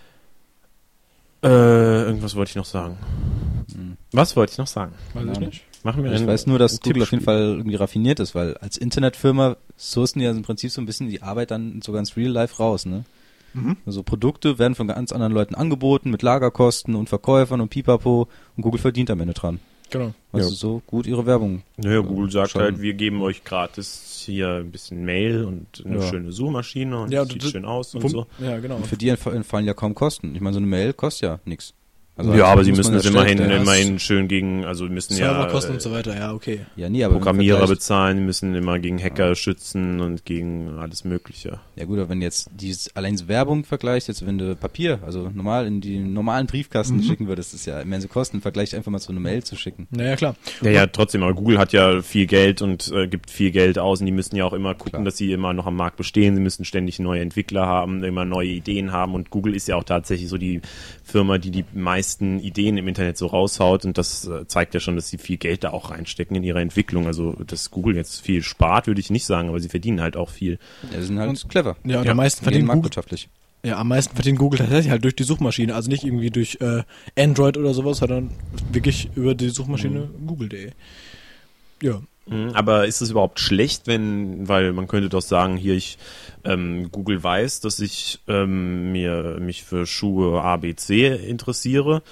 Äh, irgendwas wollte ich noch sagen. Hm. Was wollte ich noch sagen? Weiß ich nicht. Machen wir ich weiß nur, dass Google auf jeden Fall irgendwie raffiniert ist, weil als Internetfirma sourcen die ja im Prinzip so ein bisschen die Arbeit dann sogar ins Real Life raus, ne? Mhm. Also Produkte werden von ganz anderen Leuten angeboten mit Lagerkosten und Verkäufern und Pipapo und Google verdient am Ende dran. Genau. Also ja. so gut ihre Werbung. Naja, Google sagt schon. halt, wir geben euch gratis hier ein bisschen Mail und eine ja. schöne Suchmaschine und ja, das sieht schön aus und Pum- so. Ja, genau. Und für die entfallen ja kaum Kosten. Ich meine, so eine Mail kostet ja nichts. Also ja, aber sie müssen es immerhin, immerhin schön gegen, also müssen ja Serverkosten und so weiter, ja, okay. Ja, nee, aber Programmierer bezahlen, die müssen immer gegen Hacker ja. schützen und gegen alles Mögliche. Ja gut, aber wenn jetzt die allein Werbung vergleicht, jetzt wenn du Papier, also normal in die normalen Briefkasten mhm. schicken würdest, ist ja immense Kosten im Vergleich einfach mal so eine Mail zu schicken. Naja, klar. Ja, ja, trotzdem, aber Google hat ja viel Geld und äh, gibt viel Geld aus und die müssen ja auch immer gucken, klar. dass sie immer noch am Markt bestehen, sie müssen ständig neue Entwickler haben, immer neue Ideen haben und Google ist ja auch tatsächlich so die Firma, die die meisten Ideen im Internet so raushaut und das äh, zeigt ja schon, dass sie viel Geld da auch reinstecken in ihrer Entwicklung. Also, dass Google jetzt viel spart, würde ich nicht sagen, aber sie verdienen halt auch viel. Ja, sie sind halt und, clever. Ja, und ja. am meisten verdienen Google, ja, am meisten verdient Google tatsächlich halt durch die Suchmaschine, also nicht irgendwie durch äh, Android oder sowas, sondern wirklich über die Suchmaschine mhm. google punkt de. Ja. Aber ist es überhaupt schlecht, wenn, weil man könnte doch sagen, hier ich ähm, Google weiß, dass ich ähm, mir mich für Schuhe A B C interessiere.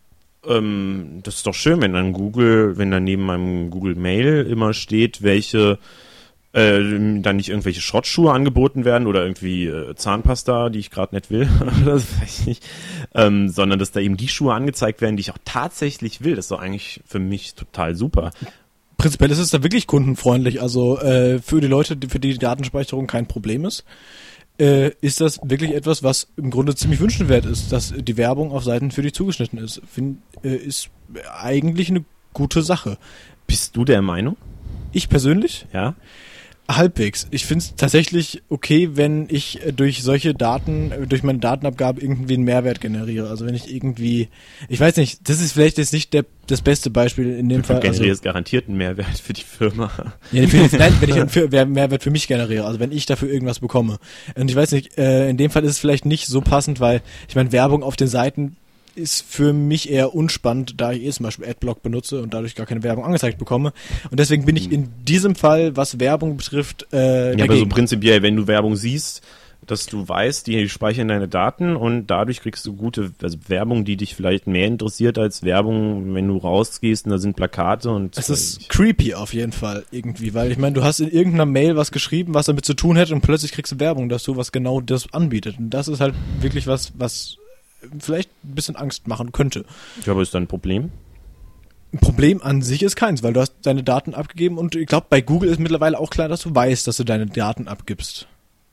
Ähm, das ist doch schön, wenn dann Google, wenn dann neben meinem Google Mail immer steht, welche äh, dann nicht irgendwelche Schrottschuhe angeboten werden oder irgendwie äh, Zahnpasta, die ich gerade nicht will, das weiß ich nicht, ähm, sondern dass da eben die Schuhe angezeigt werden, die ich auch tatsächlich will. Das ist doch eigentlich für mich total super. Prinzipiell ist es da wirklich kundenfreundlich, also äh, für die Leute, die, für die die Datenspeicherung kein Problem ist, äh, ist das wirklich etwas, was im Grunde ziemlich wünschenswert ist, dass die Werbung auf Seiten für dich zugeschnitten ist. Find, äh, ist eigentlich eine gute Sache. Bist du der Meinung? Ich persönlich? Ja. Halbwegs. Ich finde es tatsächlich okay, wenn ich durch solche Daten, durch meine Datenabgabe irgendwie einen Mehrwert generiere. Also wenn ich irgendwie, ich weiß nicht, das ist vielleicht jetzt nicht der, das beste Beispiel in dem du Fall. Du generierst also, garantiert einen Mehrwert für die Firma. Ja, für, nein, wenn ich einen für, Mehrwert für mich generiere, also wenn ich dafür irgendwas bekomme. Und ich weiß nicht, äh, in dem Fall ist es vielleicht nicht so passend, weil ich meine, Werbung auf den Seiten ist für mich eher unspannend, da ich eh zum Beispiel Adblock benutze und dadurch gar keine Werbung angezeigt bekomme. Und deswegen bin ich in diesem Fall, was Werbung betrifft, äh, ja, aber so prinzipiell, wenn du Werbung siehst, dass du weißt, die speichern deine Daten und dadurch kriegst du gute also Werbung, die dich vielleicht mehr interessiert als Werbung, wenn du rausgehst und da sind Plakate und... Es ist creepy auf jeden Fall irgendwie, weil ich meine, du hast in irgendeiner Mail was geschrieben, was damit zu tun hätte und plötzlich kriegst du Werbung, dass du was genau das anbietet. Und das ist halt wirklich was, was vielleicht ein bisschen Angst machen könnte. Ja, aber ist da ein Problem? Ein Problem an sich ist keins, weil du hast deine Daten abgegeben und ich glaube, bei Google ist mittlerweile auch klar, dass du weißt, dass du deine Daten abgibst.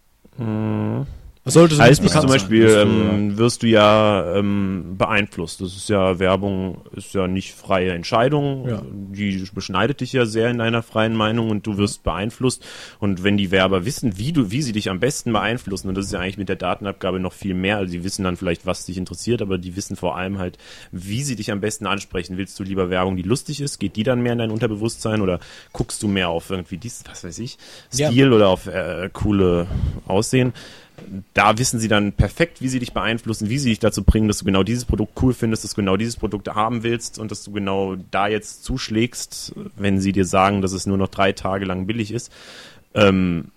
Hm. Was sollte so heißt zum Beispiel, ähm, wirst du ja ähm, beeinflusst. Das ist ja, Werbung ist ja nicht freie Entscheidung. Ja. Die beschneidet dich ja sehr in deiner freien Meinung und du wirst beeinflusst. Und wenn die Werber wissen, wie du, wie sie dich am besten beeinflussen, und das ist ja eigentlich mit der Datenabgabe noch viel mehr, also die wissen dann vielleicht, was dich interessiert, aber die wissen vor allem halt, wie sie dich am besten ansprechen. Willst du lieber Werbung, die lustig ist? Geht die dann mehr in dein Unterbewusstsein oder guckst du mehr auf irgendwie dies, was weiß ich, Stil ja. oder auf äh, coole Aussehen? da wissen sie dann perfekt, wie sie dich beeinflussen, wie sie dich dazu bringen, dass du genau dieses Produkt cool findest, dass du genau dieses Produkt haben willst und dass du genau da jetzt zuschlägst, wenn sie dir sagen, dass es nur noch drei Tage lang billig ist. Ähm,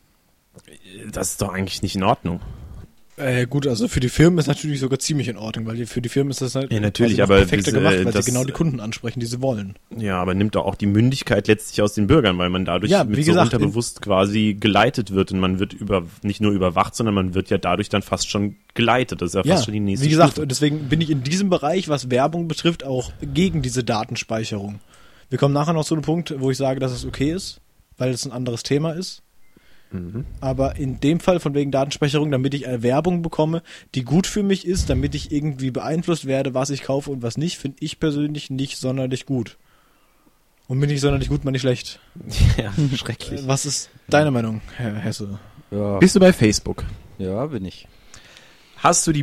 das ist doch eigentlich nicht in Ordnung. Äh, gut, also für die Firmen ist natürlich sogar ziemlich in Ordnung, weil für die Firmen ist das halt ja, natürlich, aber perfekter diese, gemacht, weil das, sie genau die Kunden ansprechen, die sie wollen. Ja, aber nimmt doch auch die Mündigkeit letztlich aus den Bürgern, weil man dadurch ja, mit wie so gesagt, unterbewusst quasi geleitet wird und man wird über nicht nur überwacht, sondern man wird ja dadurch dann fast schon geleitet. Das ist ja, ja fast schon die nächste wie gesagt, Stufe. Deswegen bin ich in diesem Bereich, was Werbung betrifft, auch gegen diese Datenspeicherung. Wir kommen nachher noch zu einem Punkt, wo ich sage, dass es okay ist, weil es ein anderes Thema ist. Mhm. Aber in dem Fall von wegen Datenspeicherung, damit ich eine Werbung bekomme, die gut für mich ist, damit ich irgendwie beeinflusst werde, was ich kaufe und was nicht, finde ich persönlich nicht sonderlich gut. Und bin nicht sonderlich gut, meine ich schlecht. Ja, schrecklich. Was ist deine Meinung, Herr Hesse? Ja. Bist du bei Facebook? Ja, bin ich. Hast du die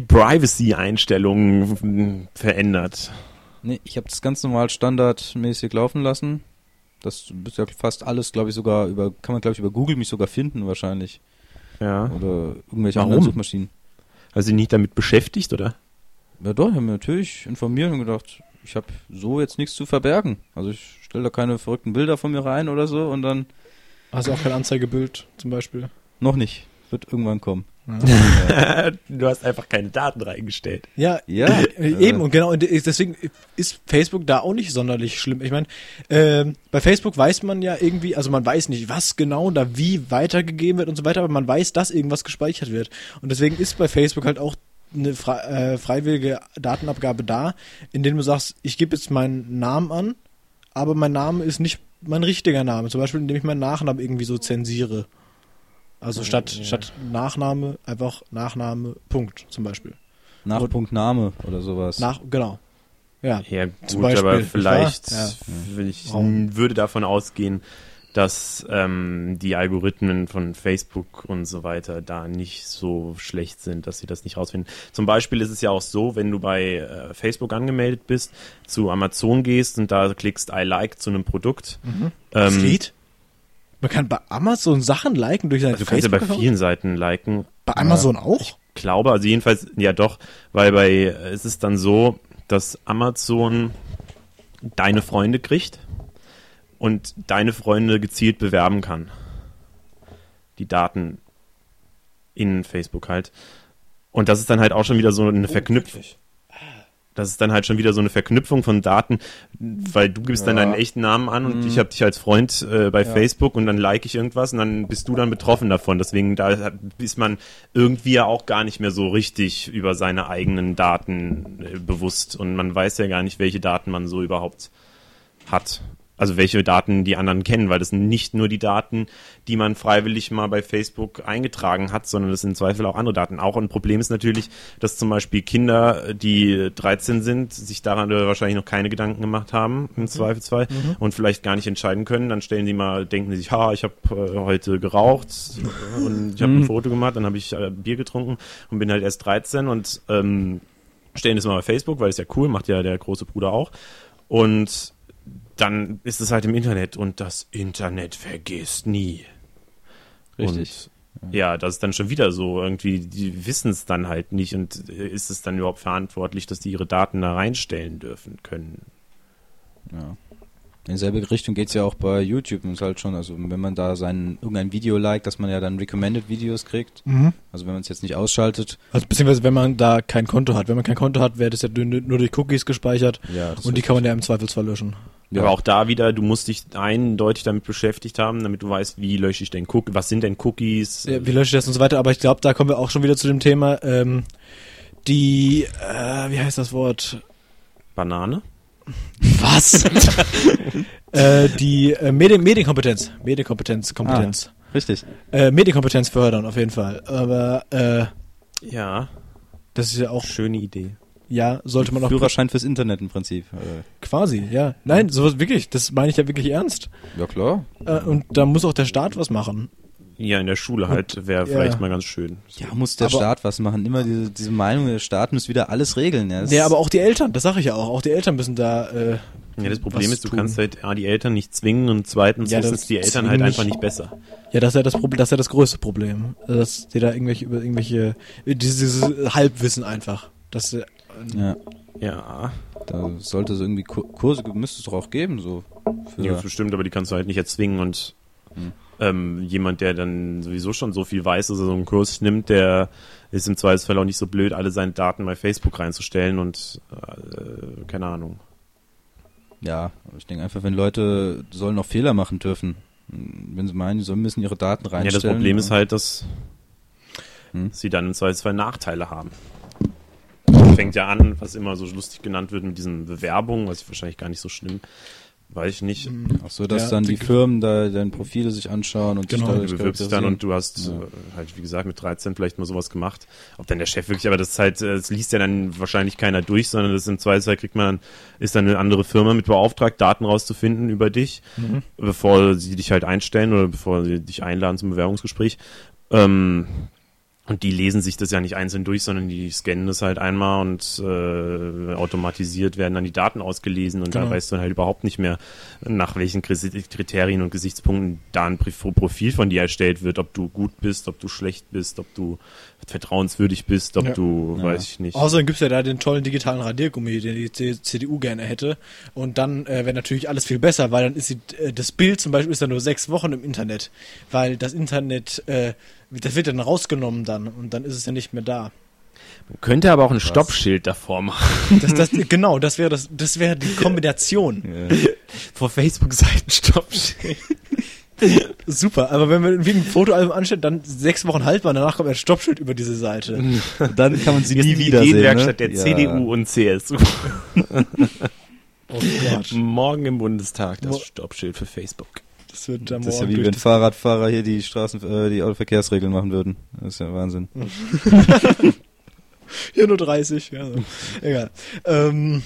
Privacy-Einstellungen verändert? Nee, ich habe das ganz normal standardmäßig laufen lassen. Das ist ja fast alles, glaube ich, sogar über, kann man glaube ich über Google mich sogar finden wahrscheinlich. Ja. Oder irgendwelche Warum? anderen Suchmaschinen. Hast du dich nicht damit beschäftigt, oder? Ja doch, ich habe mir natürlich informiert und gedacht, ich habe so jetzt nichts zu verbergen. Also ich stelle da keine verrückten Bilder von mir rein oder so und dann... Also auch kein Anzeigebild zum Beispiel? Noch nicht. Wird irgendwann kommen. Ja. Du hast einfach keine Daten reingestellt. Ja, ja äh, eben und genau, und deswegen ist Facebook da auch nicht sonderlich schlimm. Ich meine, äh, bei Facebook weiß man ja irgendwie, also man weiß nicht, was genau da wie weitergegeben wird und so weiter, aber man weiß, dass irgendwas gespeichert wird. Und deswegen ist bei Facebook halt auch eine fre- äh, freiwillige Datenabgabe da, indem du sagst, ich gebe jetzt meinen Namen an, aber mein Name ist nicht mein richtiger Name. Zum Beispiel, indem ich meinen Nachnamen irgendwie so zensiere. Also statt, ja. statt Nachname einfach Nachname, Punkt zum Beispiel. Nachpunktname oder sowas. Nach, genau. Ja, ja gut, zum Beispiel, aber vielleicht ja. ich würde davon ausgehen, dass ähm, die Algorithmen von Facebook und so weiter da nicht so schlecht sind, dass sie das nicht rausfinden. Zum Beispiel ist es ja auch so, wenn du bei äh, Facebook angemeldet bist, zu Amazon gehst und da klickst I like zu einem Produkt. Mhm. Das ähm, geht? Man kann bei Amazon Sachen liken durch seine also Facebook. Du kannst ja bei vielen Seiten liken. Bei Amazon ja. auch? Ich glaube, also jedenfalls, ja doch, weil bei, es ist dann so, dass Amazon deine Freunde kriegt und deine Freunde gezielt bewerben kann. Die Daten in Facebook halt. Und das ist dann halt auch schon wieder so eine oh, Verknüpfung. Das ist dann halt schon wieder so eine Verknüpfung von Daten, weil du gibst ja. dann deinen echten Namen an und mhm. ich habe dich als Freund äh, bei ja. Facebook und dann like ich irgendwas und dann bist du dann betroffen davon. Deswegen da ist man irgendwie ja auch gar nicht mehr so richtig über seine eigenen Daten äh, bewusst und man weiß ja gar nicht, welche Daten man so überhaupt hat. Also welche Daten die anderen kennen, weil das sind nicht nur die Daten, die man freiwillig mal bei Facebook eingetragen hat, sondern das sind im Zweifel auch andere Daten. Auch ein Problem ist natürlich, dass zum Beispiel Kinder, die dreizehn sind, sich daran wahrscheinlich noch keine Gedanken gemacht haben, im mhm. Zweifelsfall, mhm. und vielleicht gar nicht entscheiden können. Dann stellen die mal, denken sie sich, ha, ich habe äh, heute geraucht und ich habe mhm. ein Foto gemacht, dann habe ich äh, Bier getrunken und bin halt erst dreizehn und ähm, stellen das mal bei Facebook, weil es ja cool, macht ja der große Bruder auch. Und dann ist es halt im Internet und das Internet vergisst nie. Richtig. Und ja, das ist dann schon wieder so, irgendwie, die wissen es dann halt nicht und ist es dann überhaupt verantwortlich, dass die ihre Daten da reinstellen dürfen können. Ja. In dieselbe Richtung geht es ja auch bei YouTube und ist halt schon, also wenn man da sein irgendein Video liked, dass man ja dann Recommended Videos kriegt. Mhm. Also wenn man es jetzt nicht ausschaltet. Also beziehungsweise wenn man da kein Konto hat. Wenn man kein Konto hat, wird es ja nur durch Cookies gespeichert ja, und die kann man ja im Zweifelsfall löschen. Ja. Aber auch da wieder, du musst dich eindeutig damit beschäftigt haben, damit du weißt, wie lösche ich denn Cookies, was sind denn Cookies? Ja, wie lösche ich das und so weiter, aber ich glaube, da kommen wir auch schon wieder zu dem Thema, ähm, die, äh, wie heißt das Wort? Banane? Was? äh, die äh, Medien, Medienkompetenz. Medienkompetenz, Kompetenz. Ah, richtig. Äh, Medienkompetenz fördern, auf jeden Fall. Aber, äh, ja. Das ist ja auch. Schöne Idee. Ja, sollte man auch. Führerschein fürs Internet im Prinzip. Quasi, ja. Nein, sowas wirklich, das meine ich ja wirklich ernst. Ja, klar. Äh, und da muss auch der Staat was machen. Ja, in der Schule halt wäre ja. vielleicht mal ganz schön. Ja, muss der aber Staat was machen. Immer diese, diese Meinung, der Staat muss wieder alles regeln. Ja, ja, aber auch die Eltern, das sage ich ja auch. Auch die Eltern müssen da äh, Ja, das Problem ist, du tun. kannst halt A, die Eltern nicht zwingen und zweitens ja, ist die Eltern halt einfach nicht besser. Ja, das ist ja das Problem, das ist ja das größte Problem. Dass die da irgendwelche, über irgendwelche, dieses Halbwissen einfach. Dass, äh, ja. Ja. Da sollte es irgendwie Kurse, müsste es doch auch geben, so. Für ja, bestimmt, aber die kannst du halt nicht erzwingen und hm. ähm, jemand, der dann sowieso schon so viel weiß, dass er so einen Kurs nimmt, der ist im Zweifelsfall auch nicht so blöd, alle seine Daten bei Facebook reinzustellen und äh, keine Ahnung. Ja, aber ich denke einfach, wenn Leute sollen auch Fehler machen dürfen, wenn sie meinen, sie müssen ihre Daten reinstellen. Ja, das Problem ist halt, dass hm? sie dann im Zweifelsfall Nachteile haben. Das fängt ja an, was immer so lustig genannt wird mit diesen Bewerbungen, was ich wahrscheinlich gar nicht so schlimm, weiß ich nicht. Ach so, dass ja, dann die, die Firmen da deine Profile sich anschauen und genau, du bewirbst dich dann und du hast ja. äh, halt, wie gesagt, mit dreizehn vielleicht mal sowas gemacht. Ob dann der Chef wirklich, aber das ist halt, das liest ja dann wahrscheinlich keiner durch, sondern das im Zweifelsfall kriegt man, ist dann eine andere Firma mit beauftragt, Daten rauszufinden über dich, mhm. bevor sie dich halt einstellen oder bevor sie dich einladen zum Bewerbungsgespräch. Ähm, Und die lesen sich das ja nicht einzeln durch, sondern die scannen das halt einmal und äh, automatisiert werden dann die Daten ausgelesen und genau. Da weißt du halt überhaupt nicht mehr, nach welchen Kriterien und Gesichtspunkten da ein Profil von dir erstellt wird, ob du gut bist, ob du schlecht bist, ob du vertrauenswürdig bist, ob ja. du, ja. weiß ich nicht. Außerdem gibt's ja da den tollen digitalen Radiergummi, den die C D U gerne hätte und dann äh, wäre natürlich alles viel besser, weil dann ist die, äh, das Bild zum Beispiel ist dann nur sechs Wochen im Internet, weil das Internet äh, das wird dann rausgenommen dann und dann ist es ja nicht mehr da. Man könnte aber auch ein Was? Stoppschild davor machen. Das, das, genau, das wäre das, das wäre die Kombination. Ja. Vor Facebook-Seiten Stoppschild. Super, aber wenn man wie ein Fotoalbum anstellt, dann sechs Wochen haltbar, danach kommt ein Stoppschild über diese Seite. Dann kann man sie nie wiedersehen. Die Ideenwerkstatt ne? der ja. C D U und C S U. Oh Gott. Morgen im Bundestag das Stoppschild für Facebook. Das, wird das ist ja wie wenn Fahrradfahrer hier die Straßen, äh, die Autoverkehrsregeln machen würden. Das ist ja Wahnsinn. Hier nur dreißig. Ja, so. Egal. Ähm.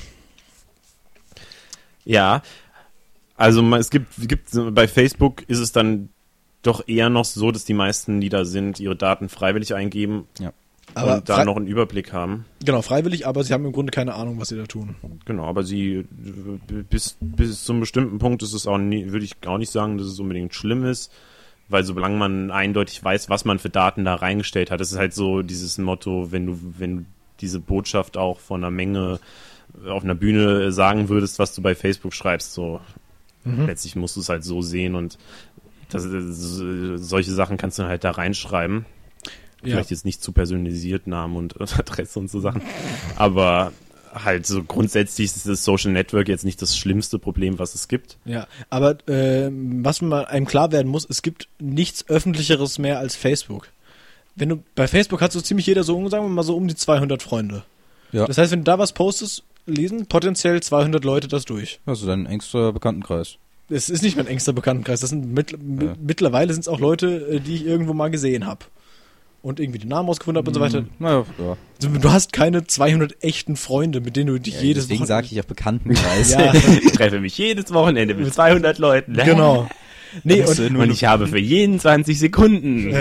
Ja, also es gibt, gibt bei Facebook ist es dann doch eher noch so, dass die meisten, die da sind, ihre Daten freiwillig eingeben. Ja. Aber und da noch einen Überblick haben. Genau, freiwillig, aber sie haben im Grunde keine Ahnung, was sie da tun. Genau, aber sie bis, bis zu einem bestimmten Punkt ist es auch nie, würde ich auch nicht sagen, dass es unbedingt schlimm ist, weil solange man eindeutig weiß, was man für Daten da reingestellt hat, das ist halt so dieses Motto, wenn du, wenn du diese Botschaft auch von einer Menge auf einer Bühne sagen würdest, was du bei Facebook schreibst, so mhm. letztlich musst du es halt so sehen und das, solche Sachen kannst du halt da reinschreiben. Vielleicht ja. jetzt nicht zu personalisiert, Namen und Adresse und so Sachen. Aber halt so grundsätzlich ist das Social Network jetzt nicht das schlimmste Problem, was es gibt. Ja, aber äh, was man einem klar werden muss, es gibt nichts Öffentlicheres mehr als Facebook. Wenn du bei Facebook hat so ziemlich jeder so, sagen wir mal so um die zweihundert Freunde. Ja. Das heißt, wenn du da was postest, lesen potenziell zweihundert Leute das durch. Also dein engster Bekanntenkreis. Es ist nicht mein engster Bekanntenkreis. Das sind mit, ja. mittlerweile sind es auch Leute, die ich irgendwo mal gesehen habe. Und irgendwie den Namen ausgefunden habe und so weiter. Naja, ja. Du hast keine zweihundert echten Freunde, mit denen du dich ja, jedes Wochenende... Deswegen sage ich auch Bekanntenkreis. Ja. Ich treffe mich jedes Wochenende mit zweihundert Leuten. Genau. Nee, und, und ich habe für jeden zwanzig Sekunden.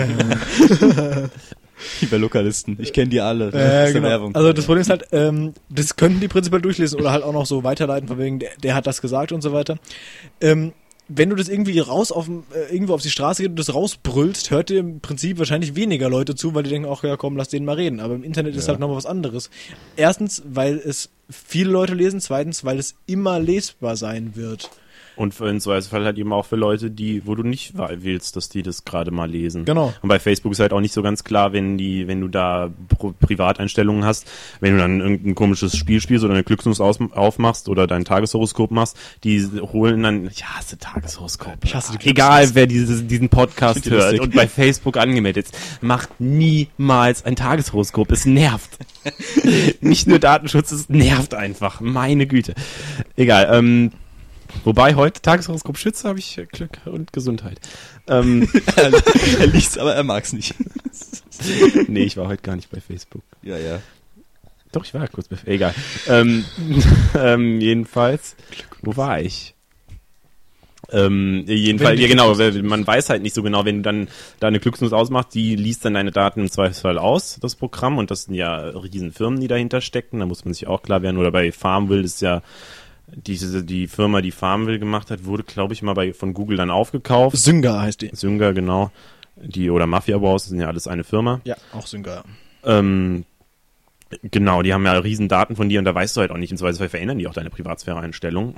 Die Lokalisten. Ich kenne die alle. Äh, genau. Werbung. Also das Problem ist halt, ähm, das könnten die prinzipiell durchlesen oder halt auch noch so weiterleiten, von wegen, der, der hat das gesagt und so weiter. Ähm, Wenn du das irgendwie raus auf äh, irgendwo auf die Straße geht und das rausbrüllst, hört dir im Prinzip wahrscheinlich weniger Leute zu, weil die denken, ach ja komm, lass den mal reden. Aber im Internet ja. ist halt nochmal was anderes. Erstens, weil es viele Leute lesen, zweitens, weil es immer lesbar sein wird. Und für in so einem Fall halt eben auch für Leute, die, wo du nicht willst, dass die das gerade mal lesen. Genau. Und bei Facebook ist halt auch nicht so ganz klar, wenn die, wenn du da Pro- Privateinstellungen hast, wenn du dann irgendein komisches Spiel spielst oder eine Glücksnuss aus- aufmachst oder dein Tageshoroskop machst, die holen dann, ich hasse Tageshoroskop. Ich hasse die Egal, wer dieses, diesen Podcast hört lustig. Und bei Facebook angemeldet ist, macht niemals ein Tageshoroskop. Es nervt. Nicht nur Datenschutz, es nervt einfach. Meine Güte. Egal, ähm, wobei heute Tageshoroskop Schütze habe ich Glück und Gesundheit. Ähm, er liest, aber er mag's nicht. Nee, ich war heute gar nicht bei Facebook. Ja, ja. Doch, ich war ja kurz bei Facebook. Egal. ähm, ähm, jedenfalls, wo war ich? Ähm, jedenfalls, ja genau, man weiß halt nicht so genau, wenn du dann da eine Glücksnuss ausmachst, die liest dann deine Daten im Zweifelsfall aus, das Programm, und das sind ja riesen Firmen, die dahinter stecken, da muss man sich auch klar werden, oder bei Farmville ist ja diese, die Firma, die Farmville gemacht hat, wurde, glaube ich, mal bei, von Google dann aufgekauft. Zynga heißt die. Zynga, genau. Die, oder Mafia Wars, das sind ja alles eine Firma. Ja, auch Zynga. Ähm, genau, die haben ja riesen Daten von dir und da weißt du halt auch nicht, im Zweifelsfall verändern die auch deine Privatsphäre-Einstellung.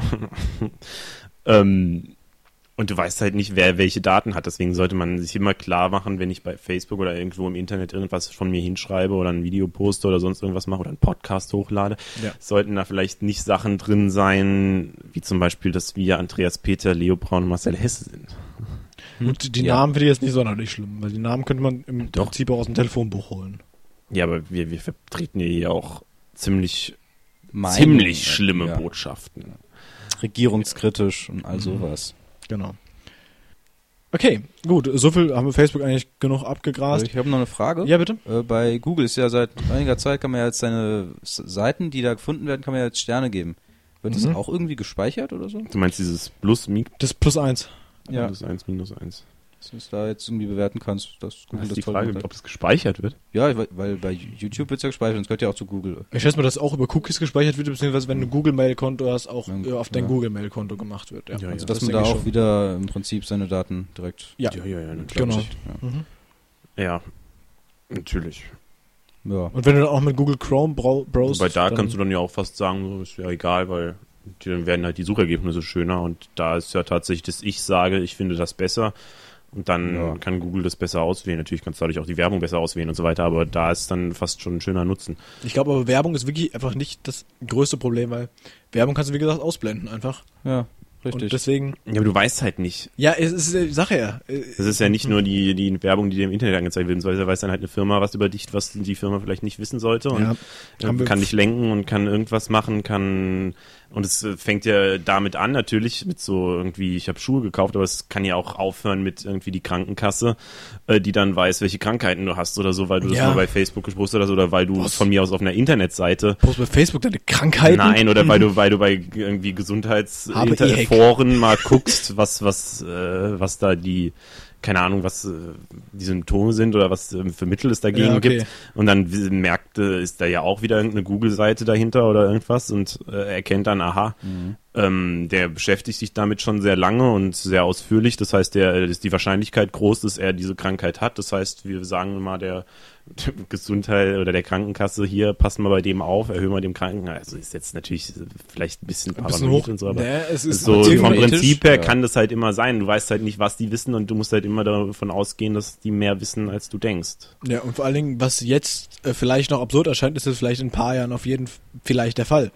ähm, Und du weißt halt nicht, wer welche Daten hat. Deswegen sollte man sich immer klar machen, wenn ich bei Facebook oder irgendwo im Internet irgendwas von mir hinschreibe oder ein Video poste oder sonst irgendwas mache oder einen Podcast hochlade, ja. sollten da vielleicht nicht Sachen drin sein, wie zum Beispiel, dass wir Andreas Peter, Leo Braun und Marcel Hesse sind. Und die ja. Namen finde ich jetzt nicht sonderlich schlimm, weil die Namen könnte man im Doch. Prinzip auch aus dem Telefonbuch holen. Ja, aber wir, wir vertreten hier auch ziemlich, Meinung, ziemlich schlimme ja. Botschaften. Regierungskritisch und all sowas. Genau. Okay, gut, so viel haben wir Facebook eigentlich genug abgegrast. Ich habe noch eine Frage. Ja, bitte. Äh, bei Google ist ja seit einiger Zeit, kann man ja jetzt seine Seiten, die da gefunden werden, kann man ja jetzt Sterne geben. Wird mhm. das auch irgendwie gespeichert oder so? Du meinst dieses Plus, Mi- das Plus eins. Ja. Plus eins, Minus eins. Dass du es da jetzt irgendwie bewerten kannst, dass Google das das ist die toll Frage, macht. ob das gespeichert wird. Ja, weil, weil bei YouTube wird es ja gespeichert und es gehört ja auch zu Google. Ich schätze mal, dass auch über Cookies gespeichert wird, beziehungsweise wenn du ein Google-Mail-Konto hast, auch ja, auf dein ja. Google-Mail-Konto gemacht wird. Ja. Ja, also das dass man da auch schon. wieder im Prinzip seine Daten direkt... Ja, ja, ja, ja genau. Ja. Mhm. ja, natürlich. Ja. Und wenn du dann auch mit Google Chrome browst... Wobei da kannst du dann ja auch fast sagen, so ist ja egal, weil dann werden halt die Suchergebnisse schöner und da ist ja tatsächlich, dass ich sage, ich finde das besser. Und dann ja. kann Google das besser auswählen. Natürlich kannst du dadurch auch die Werbung besser auswählen und so weiter, aber da ist dann fast schon ein schöner Nutzen. Ich glaube aber, Werbung ist wirklich einfach nicht das größte Problem, weil Werbung kannst du, wie gesagt, ausblenden einfach. Ja, richtig. Und deswegen... Ja, aber du weißt halt nicht. Ja, es ist die Sache ja. Es ist ja nicht nur die, die Werbung, die dir im Internet angezeigt wird, sondern weiß dann halt eine Firma was über dich, was die Firma vielleicht nicht wissen sollte und ja, kann dich lenken und kann irgendwas machen, kann... Und es fängt ja damit an, natürlich, mit so irgendwie, ich habe Schuhe gekauft, aber es kann ja auch aufhören mit irgendwie die Krankenkasse, äh, die dann weiß, welche Krankheiten du hast oder so, weil du ja. das mal bei Facebook gepostet hast oder weil du Was? von mir aus auf einer Internetseite... Post bei Facebook deine Krankheiten? Nein, oder weil du weil du bei irgendwie Gesundheitsforen mal guckst, was, was, äh, was da die... keine Ahnung, was äh, die Symptome sind oder was äh, für Mittel es dagegen ja, okay. gibt. Und dann merkt, äh, ist da ja auch wieder irgendeine Google-Seite dahinter oder irgendwas und äh, erkennt dann, aha, mhm. ähm, der beschäftigt sich damit schon sehr lange und sehr ausführlich. Das heißt, der ist die Wahrscheinlichkeit groß, dass er diese Krankheit hat. Das heißt, wir sagen mal der Gesundheit oder der Krankenkasse hier, passen wir bei dem auf, erhöhen wir dem Kranken. Also ist jetzt natürlich vielleicht ein bisschen paranoid und so, aber nee, es ist so vom Prinzip her ja. kann das halt immer sein. Du weißt halt nicht, was die wissen und du musst halt immer davon ausgehen, dass die mehr wissen, als du denkst. Ja, und vor allen Dingen, was jetzt äh, vielleicht noch absurd erscheint, ist das vielleicht in ein paar Jahren auf jeden Fall vielleicht der Fall.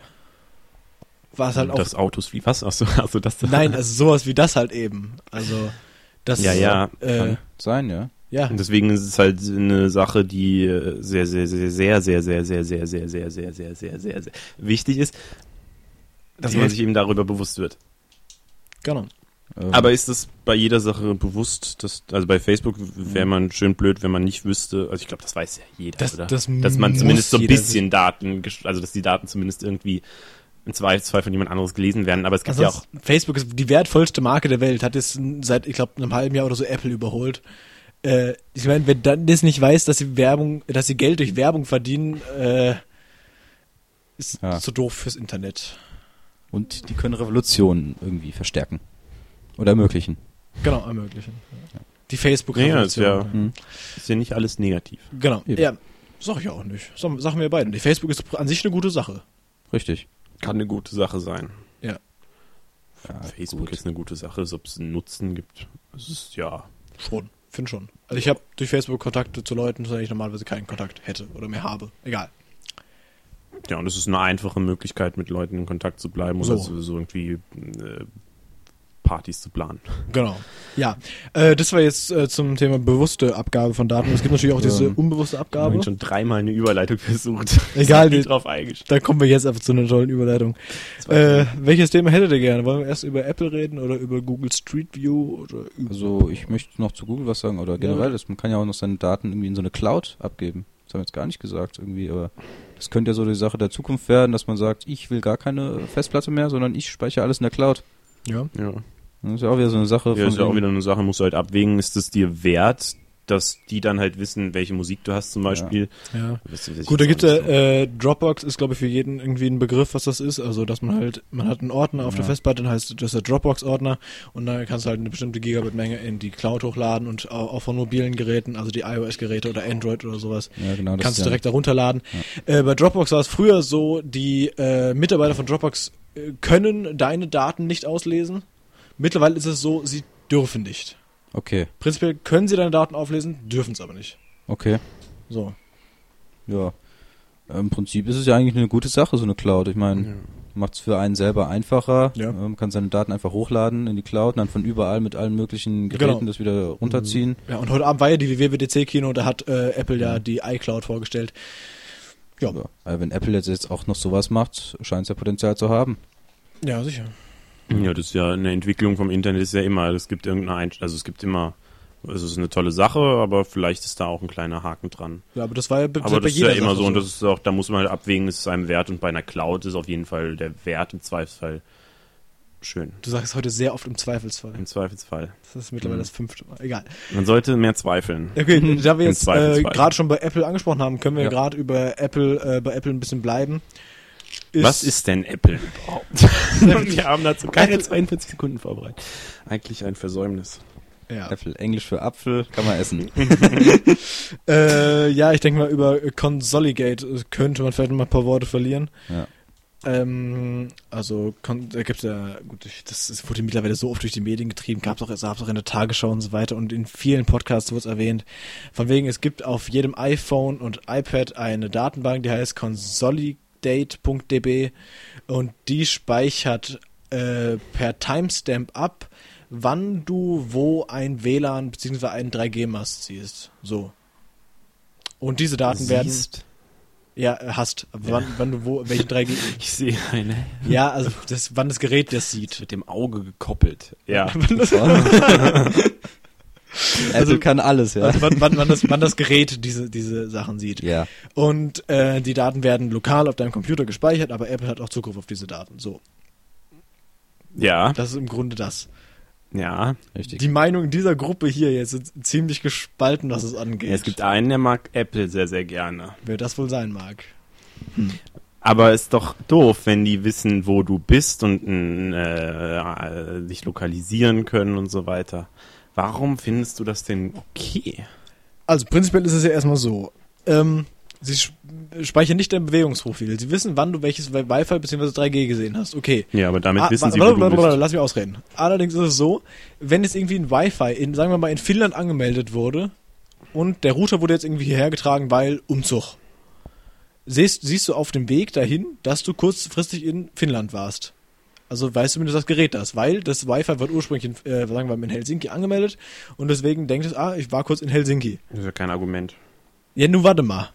Was halt auch das Autos wie was? Achso, also das Nein, also sowas wie das halt eben. Also das ja, ja, äh, kann sein, ja. Ja. Und deswegen ist es halt eine Sache, die sehr, sehr, sehr, sehr, sehr, sehr, sehr, sehr, sehr, sehr, sehr, sehr, sehr, sehr, sehr wichtig ist, dass man sich eben darüber bewusst wird. Genau. Aber ist es bei jeder Sache bewusst, dass, also bei Facebook wäre man schön blöd, wenn man nicht wüsste, also ich glaube, das weiß ja jeder, das, oder? Das dass man zumindest so ein bisschen Daten, also dass die Daten zumindest irgendwie im Zweifelsfall von jemand anderes gelesen werden, aber es gibt ja auch... Facebook ist die wertvollste Marke der Welt, hat jetzt seit, ich glaube, einem halben Jahr oder so Apple überholt. Äh, ich meine, wer dann das nicht weiß, dass sie Werbung, dass sie Geld durch Werbung verdienen, äh, ist ja. so doof fürs Internet. Und die können Revolutionen irgendwie verstärken. Oder ermöglichen. Genau, ermöglichen. Ja. Die Facebook-Revolution. Ja, ist ja, hm. ist ja nicht alles negativ. Genau, Eben. ja. Sag ich auch nicht. Sag, sagen wir beiden. Die Facebook ist an sich eine gute Sache. Richtig. Kann eine gute Sache sein. Ja. ja Facebook gut. ist eine gute Sache, ob es einen Nutzen gibt. Es ist ja... Schon. Finde schon. Also ich habe durch Facebook Kontakte zu Leuten, zu denen ich normalerweise keinen Kontakt hätte oder mehr habe. Egal. Ja, und es ist eine einfache Möglichkeit, mit Leuten in Kontakt zu bleiben so. oder so, so irgendwie äh, Partys zu planen. Genau. Ja, äh, das war jetzt äh, zum Thema bewusste Abgabe von Daten. Es gibt natürlich auch diese unbewusste Abgabe. Ich habe schon dreimal eine Überleitung versucht. Egal, nicht drauf eingestellt. Da kommen wir jetzt einfach zu einer tollen Überleitung. Äh, welches Thema hättet ihr gerne? Wollen wir erst über Apple reden oder über Google Street View? Oder über also ich möchte noch zu Google was sagen oder generell, ja. das, man kann ja auch noch seine Daten irgendwie in so eine Cloud abgeben. Das haben wir jetzt gar nicht gesagt irgendwie, aber das könnte ja so die Sache der Zukunft werden, dass man sagt, ich will gar keine Festplatte mehr, sondern ich speichere alles in der Cloud. Ja. Ja. Das ist ja auch wieder so eine Sache. Ja, das ist ja auch wieder eine Sache, musst du halt abwägen, ist es dir wert, dass die dann halt wissen, welche Musik du hast zum Beispiel. Ja. ja. Weißt du, Gut, da gibt's ja, äh, Dropbox ist, glaube ich, für jeden irgendwie ein Begriff, was das ist. Also, dass man halt, man hat einen Ordner auf ja. der Festplatte, dann heißt das der Dropbox-Ordner und dann kannst du halt eine bestimmte Gigabit-Menge in die Cloud hochladen und auch, auch von mobilen Geräten, also die iOS-Geräte oder Android oder sowas, ja, genau, das kannst du ja. direkt da runterladen. Ja. Äh, bei Dropbox war es früher so, die äh, Mitarbeiter von Dropbox äh, können deine Daten nicht auslesen. Mittlerweile ist es so, sie dürfen nicht. Okay. Prinzipiell können sie deine Daten auflesen, dürfen es aber nicht. Okay. So. Ja. Im Prinzip ist es ja eigentlich eine gute Sache, so eine Cloud. Ich meine, ja. macht es für einen selber einfacher. Ja. Man kann seine Daten einfach hochladen in die Cloud und dann von überall mit allen möglichen Geräten genau. das wieder runterziehen. Ja, und heute Abend war ja die W W D C-Kino, da hat äh, Apple ja die iCloud vorgestellt. Ja. ja. Aber wenn Apple jetzt, jetzt auch noch sowas macht, scheint es ja Potenzial zu haben. Ja, sicher. Ja, das ist ja eine Entwicklung vom Internet, ist ja immer, es gibt irgendeine, Einst- also es gibt immer, es ist eine tolle Sache, aber vielleicht ist da auch ein kleiner Haken dran. Ja, aber das war ja bei, aber bei das jeder ist ja immer Sache so und das ist auch, da muss man halt abwägen, ist es einem wert und bei einer Cloud ist auf jeden Fall der Wert im Zweifelsfall schön. Du sagst heute sehr oft im Zweifelsfall. Im Zweifelsfall. Das ist mittlerweile mhm. das fünfte Mal. Egal. Man sollte mehr zweifeln. Okay, da wir jetzt äh, gerade schon bei Apple angesprochen haben, können wir ja. gerade über Apple, äh, bei Apple ein bisschen bleiben. Ist Was ist denn Apple überhaupt? Wir haben dazu keine zweiundvierzig Sekunden vorbereitet. Eigentlich ein Versäumnis. Ja. Apple, Englisch für Apfel, kann man essen. äh, ja, ich denke mal, über Consolidate könnte man vielleicht noch mal ein paar Worte verlieren. Ja. Ähm, also, da gibt's ja, gut, das, das wurde mittlerweile so oft durch die Medien getrieben, gab's auch, gab's auch in der Tagesschau und so weiter und in vielen Podcasts wurde es erwähnt. Von wegen, es gibt auf jedem iPhone und iPad eine Datenbank, die heißt Consolidate. Date punkt d b und die speichert äh, per Timestamp ab, wann du wo ein W L A N bzw. einen drei G Mast siehst. So. Und diese Daten siehst? werden ja hast, wann, ja. wann du wo welchen drei G Ich sehe eine. Ja, also das, wann das Gerät das sieht. Mit dem Auge gekoppelt. Ja. Apple also, kann alles, ja. Also wann, wann, wann, das, wann das Gerät diese, diese Sachen sieht. Ja. Und äh, die Daten werden lokal auf deinem Computer gespeichert, aber Apple hat auch Zugriff auf diese Daten. So. Ja. Das ist im Grunde das. Ja, richtig. Die Meinung dieser Gruppe hier jetzt ist ziemlich gespalten, was es angeht. Ja, es gibt einen, der mag Apple sehr, sehr gerne. Wer das wohl sein mag. Hm. Aber ist doch doof, wenn die wissen, wo du bist und äh, dich lokalisieren können und so weiter. Warum findest du das denn okay? Also prinzipiell ist es ja erstmal so. Ähm, sie speichern nicht dein Bewegungsprofil. Sie wissen, wann du welches Wi-Fi bzw. drei G gesehen hast. Okay. Ja, aber damit ah, wissen sie, wo du bist. Lass mich ausreden. Allerdings ist es so, wenn jetzt irgendwie ein Wi-Fi in, sagen wir mal, in Finnland angemeldet wurde und der Router wurde jetzt irgendwie hierher getragen, weil Umzug. Siehst, siehst du auf dem Weg dahin, dass du kurzfristig in Finnland warst. Also weißt du zumindest das Gerät das, weil das Wi-Fi wird ursprünglich in, äh, sagen wir mal, in Helsinki angemeldet und deswegen denkt es, ah, ich war kurz in Helsinki. Das ist ja kein Argument. Ja, nun warte mal.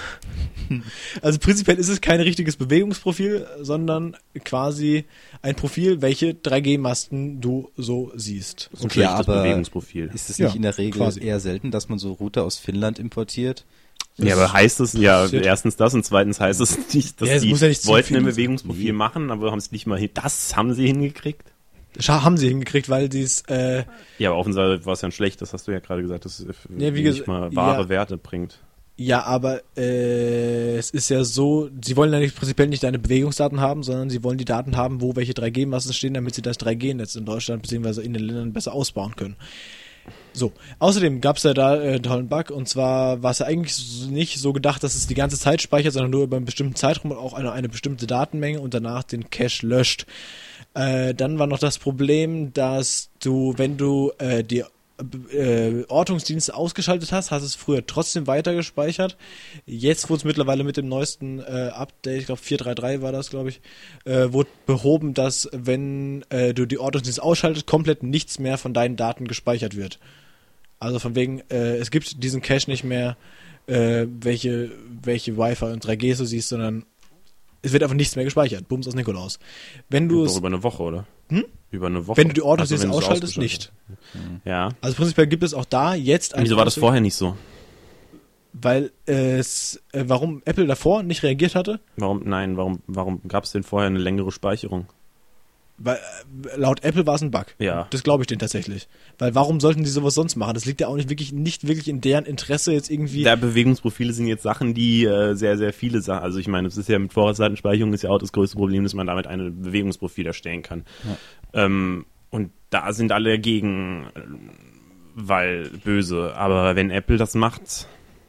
Also prinzipiell ist es kein richtiges Bewegungsprofil, sondern quasi ein Profil, welche drei G Masten du so siehst. Das ist ein okay, schlechtes aber Bewegungsprofil. Ist es nicht ja, in der Regel quasi. eher selten, dass man so Router aus Finnland importiert? Ja, aber heißt es, ja, shit. erstens das und zweitens heißt es nicht, dass ja, es die ja nicht wollten ein Bewegungsprofil machen, aber haben es nicht mal hin. Das haben sie hingekriegt? Scha- haben sie hingekriegt, weil sie es, äh... Ja, aber offensichtlich war es ja schlecht, das hast du ja gerade gesagt, dass es ja, wie nicht mal wahre ja. Werte bringt. Ja, aber äh, es ist ja so, sie wollen ja nicht, prinzipiell nicht deine Bewegungsdaten haben, sondern sie wollen die Daten haben, wo welche drei G Masten stehen, damit sie das drei G Netz in Deutschland bzw. in den Ländern besser ausbauen können. So, außerdem gab es ja da äh, einen tollen Bug, und zwar war es ja eigentlich nicht so gedacht, dass es die ganze Zeit speichert, sondern nur über einen bestimmten Zeitraum und auch eine, eine bestimmte Datenmenge und danach den Cache löscht. Äh, dann war noch das Problem, dass du, wenn du äh, die äh, Ortungsdienste ausgeschaltet hast, hast es früher trotzdem weiter gespeichert. Jetzt wurde es mittlerweile mit dem neuesten äh, Update, ich glaube vier Punkt drei punkt drei war das, glaube ich, äh, wurde behoben, dass wenn äh, du die Ortungsdienste ausschaltest, komplett nichts mehr von deinen Daten gespeichert wird. Also von wegen, äh, es gibt diesen Cache nicht mehr, äh, welche, welche Wi-Fi und drei G du siehst, sondern es wird einfach nichts mehr gespeichert. Bums aus Nikolaus. Wenn du es über eine Woche, oder? Hm? Über eine Woche. Wenn du die Ortungsdienste also, ausschaltest, nicht. Ja. Also prinzipiell gibt es auch da jetzt ein... Wieso war das vorher nicht so? Weil es, äh, warum Apple davor nicht reagiert hatte? Warum, nein, warum, warum gab es denn vorher eine längere Speicherung? Weil äh, laut Apple war es ein Bug. Ja. Das glaube ich denen tatsächlich. Weil warum sollten die sowas sonst machen? Das liegt ja auch nicht wirklich, nicht wirklich in deren Interesse jetzt irgendwie. Da Bewegungsprofile sind jetzt Sachen, die äh, sehr, sehr viele Sachen, also ich meine, es ist ja mit Vorratsdatenspeicherung ist ja auch das größte Problem, dass man damit ein Bewegungsprofil erstellen kann. Ja. Ähm, und da sind alle dagegen, weil böse. Aber wenn Apple das macht,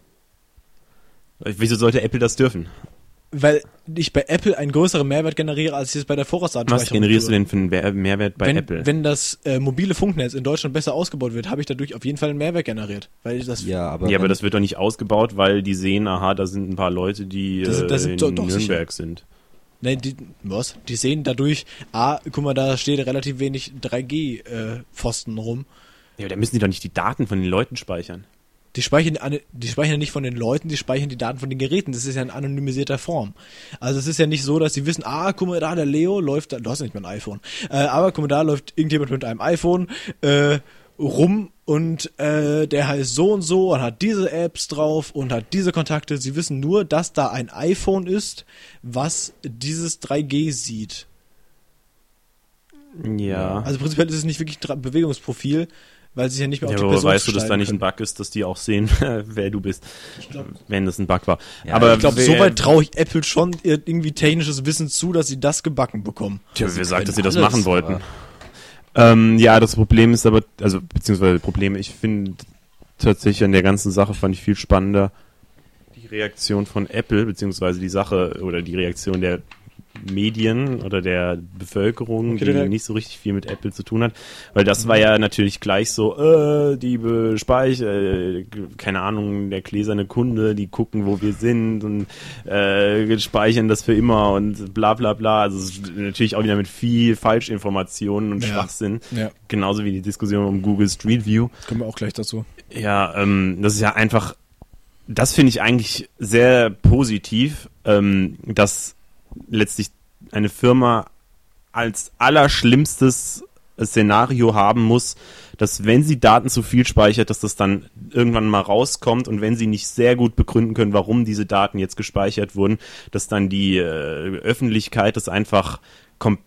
wieso sollte Apple das dürfen? Weil ich bei Apple einen größeren Mehrwert generiere, als ich es bei der Vorratsdatenspeicherung. Was generierst tue. du denn für einen Mehrwert bei wenn, Apple? Wenn das äh, mobile Funknetz in Deutschland besser ausgebaut wird, habe ich dadurch auf jeden Fall einen Mehrwert generiert. Weil ich das ja, aber, ja, aber das wird doch nicht ausgebaut, weil die sehen, aha, da sind ein paar Leute, die das, das äh, in doch, doch Nürnberg sicher. sind. Nein, die, was? Die sehen dadurch, ah, guck mal, da steht relativ wenig drei G-Pfosten äh, rum. Ja, aber da müssen die doch nicht die Daten von den Leuten speichern. Die speichern, die speichern nicht von den Leuten, die speichern die Daten von den Geräten. Das ist ja in anonymisierter Form. Also es ist ja nicht so, dass sie wissen, ah, guck mal da, der Leo läuft, da, du hast ja nicht mal ein iPhone, äh, aber guck mal da, läuft irgendjemand mit einem iPhone äh, rum und äh, der heißt so und so und hat diese Apps drauf und hat diese Kontakte. Sie wissen nur, dass da ein iPhone ist, was dieses drei G sieht. Ja. Also prinzipiell ist es nicht wirklich ein Bewegungsprofil, weil sich ja nicht mehr auf ja, die aber Person weißt du, dass da nicht können. ein Bug ist, dass die auch sehen, wer du bist, ich glaub, wenn das ein Bug war. Ja, aber ich glaube, soweit traue ich Apple schon irgendwie technisches Wissen zu, dass sie das gebacken bekommen. Tja, wer sagt, dass sie das machen wollten? Ähm, ja, das Problem ist aber, also beziehungsweise Problem, ich finde tatsächlich an der ganzen Sache fand ich viel spannender die Reaktion von Apple, beziehungsweise die Sache oder die Reaktion der Medien oder der Bevölkerung, okay, die direkt. nicht so richtig viel mit Apple zu tun hat, weil das mhm. war ja natürlich gleich so, äh, die Speicher, äh, keine Ahnung, der gläserne Kunde, die gucken, wo wir sind und äh, speichern das für immer und bla bla bla, also natürlich auch wieder mit viel Falschinformationen und ja. Schwachsinn, ja. genauso wie die Diskussion um Google Street View. Kommen wir auch gleich dazu. Ja, ähm, das ist ja einfach, das finde ich eigentlich sehr positiv, ähm, dass letztlich eine Firma als allerschlimmstes Szenario haben muss, dass wenn sie Daten zu viel speichert, dass das dann irgendwann mal rauskommt und wenn sie nicht sehr gut begründen können, warum diese Daten jetzt gespeichert wurden, dass dann die äh, Öffentlichkeit das einfach komplett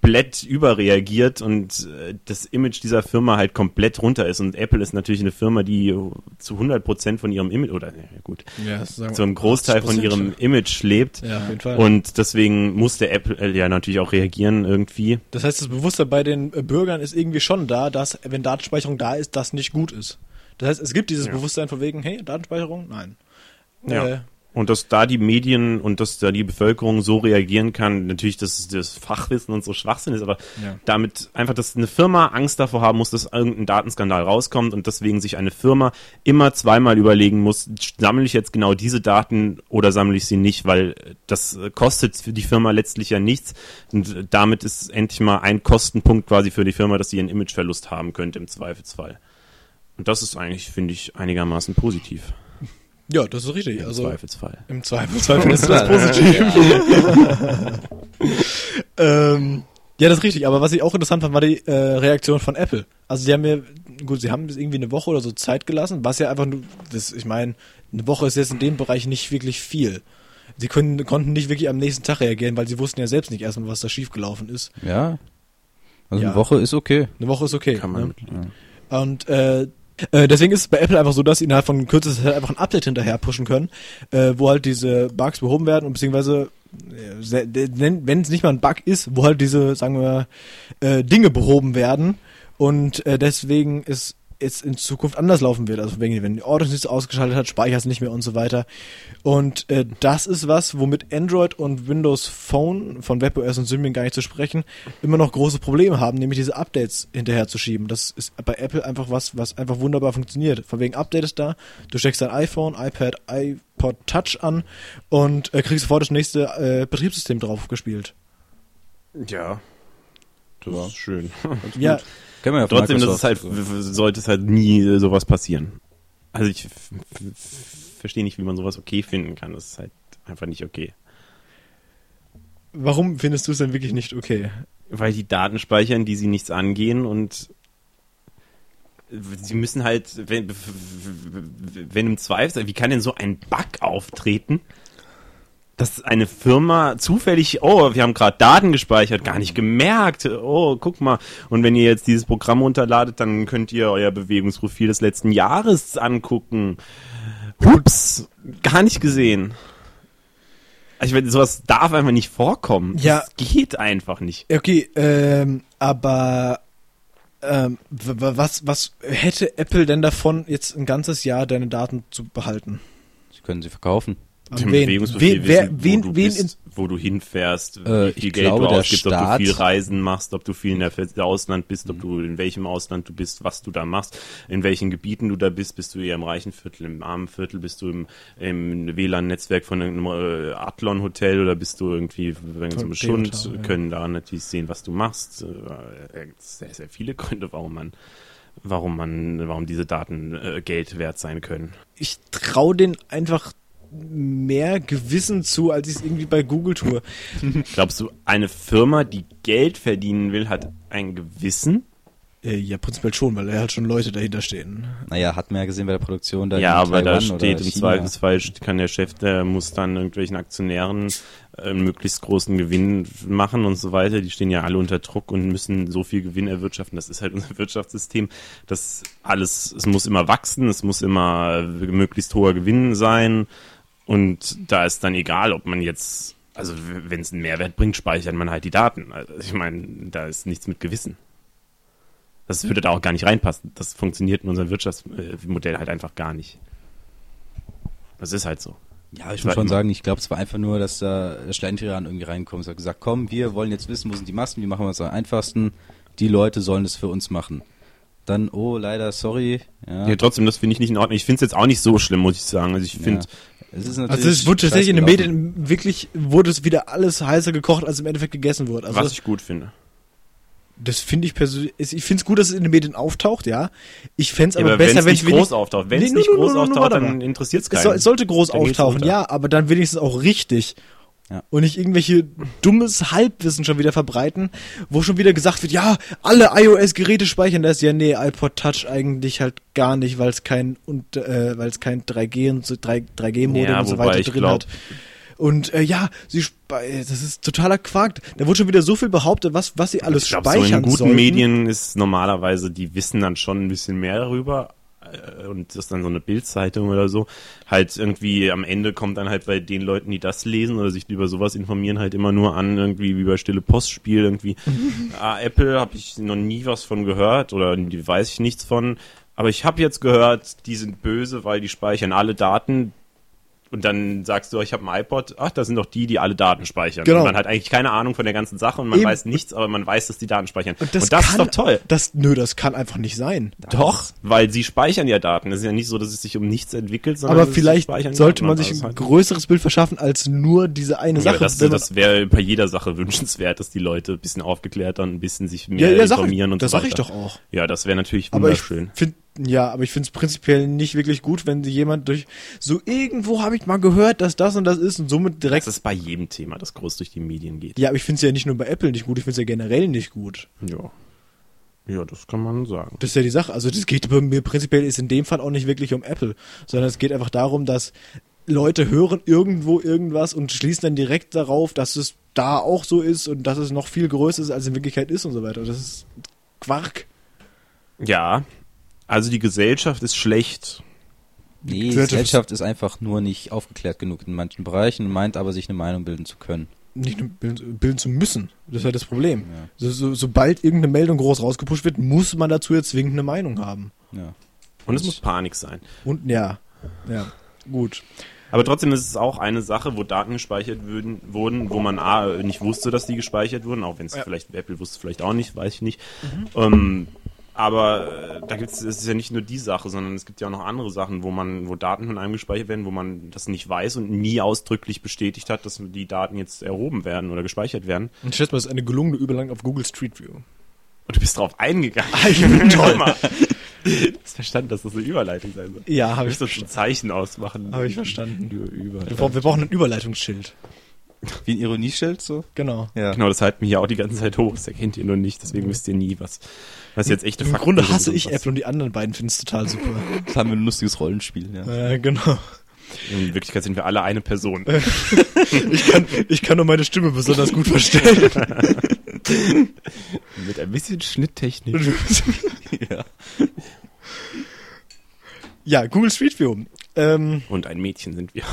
überreagiert und äh, das Image dieser Firma halt komplett runter ist und Apple ist natürlich eine Firma, die zu hundert Prozent von ihrem Image, oder ja gut, ja, zu einem Großteil von ihrem Image lebt ja, auf jeden Fall. Und deswegen musste Apple ja natürlich auch reagieren irgendwie. Das heißt, das Bewusstsein bei den Bürgern ist irgendwie schon da, dass wenn Datenspeicherung da ist, das nicht gut ist. Das heißt, es gibt dieses ja. Bewusstsein von wegen, hey, Datenspeicherung? Nein. Ja. Äh, Und dass da die Medien und dass da die Bevölkerung so reagieren kann, natürlich, dass das Fachwissen und so Schwachsinn ist, aber ja. damit einfach, dass eine Firma Angst davor haben muss, dass irgendein Datenskandal rauskommt und deswegen sich eine Firma immer zweimal überlegen muss, sammle ich jetzt genau diese Daten oder sammle ich sie nicht, weil das kostet für die Firma letztlich ja nichts und damit ist endlich mal ein Kostenpunkt quasi für die Firma, dass sie einen Imageverlust haben könnte im Zweifelsfall. Und das ist eigentlich, finde ich, einigermaßen positiv. Ja, das ist richtig. Im also, Zweifelsfall. Im Zweifelsfall findest du das positiv. ähm, ja, das ist richtig. Aber was ich auch interessant fand, war die äh, Reaktion von Apple. Also sie haben mir, gut, sie haben das irgendwie eine Woche oder so Zeit gelassen, was ja einfach nur, das, ich meine, eine Woche ist jetzt in dem Bereich nicht wirklich viel. Sie können, konnten nicht wirklich am nächsten Tag reagieren, weil sie wussten ja selbst nicht erstmal, was da schiefgelaufen ist. Ja. Also ja. eine Woche ist okay. Eine Woche ist okay. Kann man ne? ja. Und äh, Äh, deswegen ist es bei Apple einfach so, dass sie innerhalb von kürzester Zeit einfach ein Update hinterher pushen können, äh, wo halt diese Bugs behoben werden und beziehungsweise, äh, wenn es nicht mal ein Bug ist, wo halt diese, sagen wir, äh, Dinge behoben werden und äh, deswegen ist es in Zukunft anders laufen wird. Also wenn die Ordnungsdienst ausgeschaltet hat, speichert es nicht mehr und so weiter. Und äh, das ist was, womit Android und Windows Phone, von WebOS und Symbian gar nicht zu sprechen, immer noch große Probleme haben, nämlich diese Updates hinterher zu schieben. Das ist bei Apple einfach was, was einfach wunderbar funktioniert. Von wegen Update ist da, du steckst dein iPhone, iPad, iPod Touch an und äh, kriegst sofort das nächste äh, Betriebssystem drauf gespielt. Ja, das ja. ist schön. Ja. Ja Trotzdem, das ist halt, sollte es halt nie sowas passieren. Also ich f- f- verstehe nicht, wie man sowas okay finden kann. Das ist halt einfach nicht okay. Warum findest du es denn wirklich nicht okay? Weil die Daten speichern, die sie nichts angehen und sie müssen halt, wenn, wenn im Zweifel, wie kann denn so ein Bug auftreten? dass eine Firma zufällig, oh, wir haben gerade Daten gespeichert, gar nicht gemerkt, oh, guck mal. Und wenn ihr jetzt dieses Programm runterladet, dann könnt ihr euer Bewegungsprofil des letzten Jahres angucken. Ups, gar nicht gesehen. Ich meine, sowas darf einfach nicht vorkommen. Ja. Das geht einfach nicht. Okay, ähm, aber ähm, w- w- was, was hätte Apple denn davon, jetzt ein ganzes Jahr deine Daten zu behalten? Sie können sie verkaufen. An Dem wen? Bewegungsprofil Wen, wer, wissen, wo wen, du wen bist, wo du hinfährst, Äh, wie viel ich Geld glaube, du der ausgibst, ob du Staat- viel Reisen machst, ob du viel in der Fe- Ausland bist, ob du in welchem Ausland du bist, was du da machst, in welchen Gebieten du da bist, bist du eher im reichen Viertel, im armen Viertel, bist du im, im W L A N-Netzwerk von einem äh, Adlon-Hotel oder bist du irgendwie wenn so einem Schund, Toyota, ja. können da natürlich sehen, was du machst. Äh, sehr, sehr viele Gründe, warum man warum man, warum diese Daten äh, Geld wert sein können. Ich traue denen einfach mehr Gewissen zu, als ich es irgendwie bei Google tue. Glaubst du, eine Firma, die Geld verdienen will, hat ein Gewissen? Äh, ja, prinzipiell schon, weil da halt schon Leute dahinter stehen. Naja, hat man ja gesehen bei der Produktion da Ja, in aber da Taiwan steht oder im China. Zweifelsfall, kann der Chef, der muss dann irgendwelchen Aktionären äh, einen möglichst großen Gewinn machen und so weiter. Die stehen ja alle unter Druck und müssen so viel Gewinn erwirtschaften. Das ist halt unser Wirtschaftssystem. Das alles, es muss immer wachsen, es muss immer möglichst hoher Gewinn sein. Und da ist dann egal, ob man jetzt, also wenn es einen Mehrwert bringt, speichert man halt die Daten. Also ich meine, da ist nichts mit Gewissen. Das würde da auch gar nicht reinpassen. Das funktioniert in unserem Wirtschaftsmodell halt einfach gar nicht. Das ist halt so. Ja, ich muss schon sagen, ich glaube, es war einfach nur, dass da der Schlendrian irgendwie reinkommt. Es hat gesagt, komm, wir wollen jetzt wissen, wo sind die Massen, wie machen wir es am einfachsten. Die Leute sollen das für uns machen. Dann, oh, leider, sorry. Ja, Ja, trotzdem, das finde ich nicht in Ordnung. Ich finde es jetzt auch nicht so schlimm, muss ich sagen. Also ich finde, ja. Es ist natürlich Also es wurde tatsächlich in den scheiße gelaufen. Medien wirklich, wurde es wieder alles heißer gekocht, als im Endeffekt gegessen wurde. Also was ich gut finde. das finde ich persönlich, ich finde es gut, dass es in den Medien auftaucht, ja. Ich fände es Ja, aber, aber wenn besser, es wenn nicht es groß auftaucht. Wenn es Nee, nicht nur, nur, groß nur, nur, auftaucht, warte dann mal. interessiert es Es, keinen. soll, es sollte groß Dann geht's auftauchen, runter. ja, aber dann wenigstens auch richtig. Ja. Und nicht irgendwelche dummes Halbwissen schon wieder verbreiten, wo schon wieder gesagt wird, ja, alle iOS-Geräte speichern das. Ja, nee, iPod Touch eigentlich halt gar nicht, weil es kein und äh, weil es kein drei G und so drei G-Modem Ja, und so wobei weiter ich drin glaub- hat. Und äh, ja, sie spe- das ist totaler Quark. Da wurde schon wieder so viel behauptet, was was sie alles Ich glaube, so speichern in guten sollten. Medien ist normalerweise, die wissen dann schon ein bisschen mehr darüber. äh, Und das ist dann so eine Bildzeitung oder so. Halt irgendwie am Ende kommt dann halt bei den Leuten, die das lesen oder sich über sowas informieren, halt immer nur an, irgendwie wie bei Stille Postspiel, irgendwie. ah, Apple habe ich noch nie was von gehört oder die weiß ich nichts von. Aber ich habe jetzt gehört, die sind böse, weil die speichern alle Daten. Und dann sagst du, ich habe ein iPod, ach, das sind doch die, die alle Daten speichern. Genau. Und man hat eigentlich keine Ahnung von der ganzen Sache und man Eben. weiß nichts, aber man weiß, dass die Daten speichern. Und das, und das kann, ist doch toll. Das, nö, das kann einfach nicht sein. Doch, weil sie speichern ja Daten. Es ist ja nicht so, dass es sich um nichts entwickelt, sondern Aber es ist- sie vielleicht speichern sollte Daten. man sich Also ein es ist halt- größeres Bild verschaffen als nur diese eine ja, Sache. das, Wenn man- das wäre bei jeder Sache wünschenswert, dass die Leute ein bisschen aufgeklärter und ein bisschen sich ja, mehr ja, sag informieren ich, und das so sag weiter. ich doch auch. Ja, das wäre natürlich Aber ich wunderschön. finde, ja, aber ich finde es prinzipiell nicht wirklich gut, wenn jemand durch so irgendwo habe ich mal gehört, dass das und das ist und somit direkt. Das ist bei jedem Thema, das groß durch die Medien geht. Ja, aber ich finde es ja nicht nur bei Apple nicht gut, ich finde es ja generell nicht gut. Ja. Ja, das kann man sagen. Das ist ja die Sache. Also das geht bei mir prinzipiell ist in dem Fall auch nicht wirklich um Apple, sondern es geht einfach darum, dass Leute hören irgendwo irgendwas und schließen dann direkt darauf, dass es da auch so ist und dass es noch viel größer ist, als in Wirklichkeit ist und so weiter. Das ist Quark. Ja, also die Gesellschaft ist schlecht. Nee, die Gesellschaft- Gesellschaft ist einfach nur nicht aufgeklärt genug in manchen Bereichen und meint aber, sich eine Meinung bilden zu können. Nicht nur bilden, bilden zu müssen. Das ist halt das Problem. Ja. So, so, sobald irgendeine Meldung groß rausgepusht wird, muss man dazu jetzt zwingend eine Meinung haben. Ja. Und es muss Panik sein. Und ja, ja, gut. Aber trotzdem ist es auch eine Sache, wo Daten gespeichert würden, wurden, wo man A, nicht wusste, dass die gespeichert wurden, auch wenn es Ja. vielleicht, Apple wusste es vielleicht auch nicht, weiß ich nicht. Ähm, aber äh, da gibt es, es ist ja nicht nur die Sache, sondern es gibt ja auch noch andere Sachen, wo man, wo Daten von einem gespeichert werden, wo man das nicht weiß und nie ausdrücklich bestätigt hat, dass die Daten jetzt erhoben werden oder gespeichert werden. Und schätze mal, das ist eine gelungene Überleitung auf Google Street View. Und du bist drauf eingegangen. Toll. Du hast verstanden, dass das eine Überleitung sein soll. Ja, habe Du ich musst so ein verstanden. Zeichen ausmachen. Habe ich verstanden. Über, über. Wir brauchen, wir brauchen ein Überleitungsschild. Wie ein Ironieschild so? Genau. Ja. Genau, das halten wir hier auch die ganze Zeit hoch. Das erkennt ihr nur nicht, deswegen wisst ihr nie, was, was jetzt echte Im Fakten Grunde sind hasse und ich was- Apple und die anderen beiden finden es total super. Das haben wir ein lustiges Rollenspiel, ja. äh, genau. In Wirklichkeit sind wir alle eine Person. ich, kann, ich kann nur meine Stimme besonders gut verstellen. Mit ein bisschen Schnitttechnik. ja. ja, Google Street View. Ähm, Und ein Mädchen sind wir.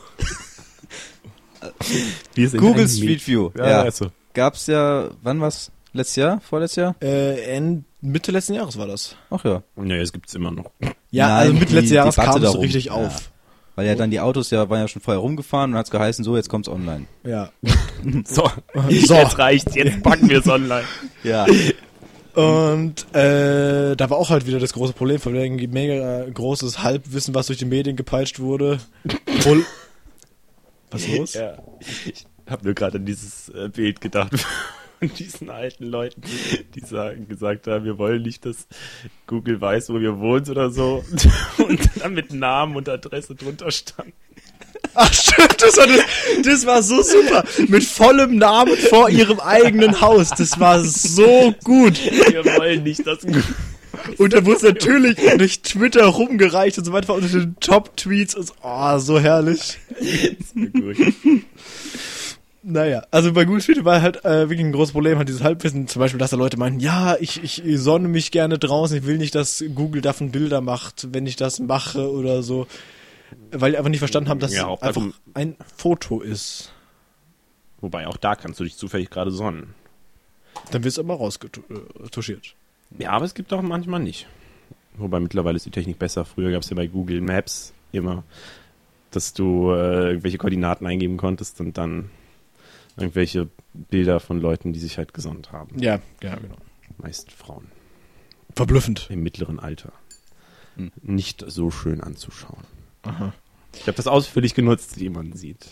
wir sind Google Street View. Ja, ja. Also. Gab's ja, wann war's? Letztes Jahr? Vorletztes Jahr? Äh, Ende, Mitte letzten Jahres war das. Ach ja. Ja, es gibt's immer noch. Ja, Nein, also Mitte die letzten Jahres Debatte kam es so darum. richtig Ja. auf. Weil ja dann die Autos ja waren ja schon vorher rumgefahren und hat's geheißen, so, jetzt kommt's online. Ja. So, So. jetzt reicht's, jetzt packen wir es online. Ja. Und äh, da war auch halt wieder das große Problem, von wegen mega großes Halbwissen, was durch die Medien gepeitscht wurde. Voll. Was ist los? Ja. Ich habe nur gerade an dieses äh, Bild gedacht von diesen alten Leuten, die sagen, gesagt haben, wir wollen nicht, dass Google weiß, wo wir wohnen oder so. Und dann mit Namen und Adresse drunter stand. Ach stimmt, das war, das, das war so super. Mit vollem Namen vor ihrem eigenen Haus. Das war so gut. Wir wollen nicht, dass Google... Und dann wurde es natürlich durch Twitter rumgereicht und so weiter unter den Top-Tweets. Und so, oh, so herrlich. So gut. Naja, also bei Google Street View war halt äh, wirklich ein großes Problem, halt dieses Halbwissen, zum Beispiel, dass da Leute meinten, ja, ich, ich sonne mich gerne draußen, ich will nicht, dass Google davon Bilder macht, wenn ich das mache oder so, weil die einfach nicht verstanden haben, dass Ja, es auch einfach darum- ein Foto ist. Wobei, auch da kannst du dich zufällig gerade sonnen. Dann wird es aber rausgetuschiert. Ja, aber es gibt auch manchmal nicht. Wobei mittlerweile ist die Technik besser. Früher gab es ja bei Google Maps immer, dass du äh, irgendwelche Koordinaten eingeben konntest und dann irgendwelche Bilder von Leuten, die sich halt gesonnt haben. Ja, ja, genau. Meist Frauen Verblüffend. im mittleren Alter. Hm. Nicht so schön anzuschauen. Aha. Ich habe das ausführlich genutzt, wie man sieht.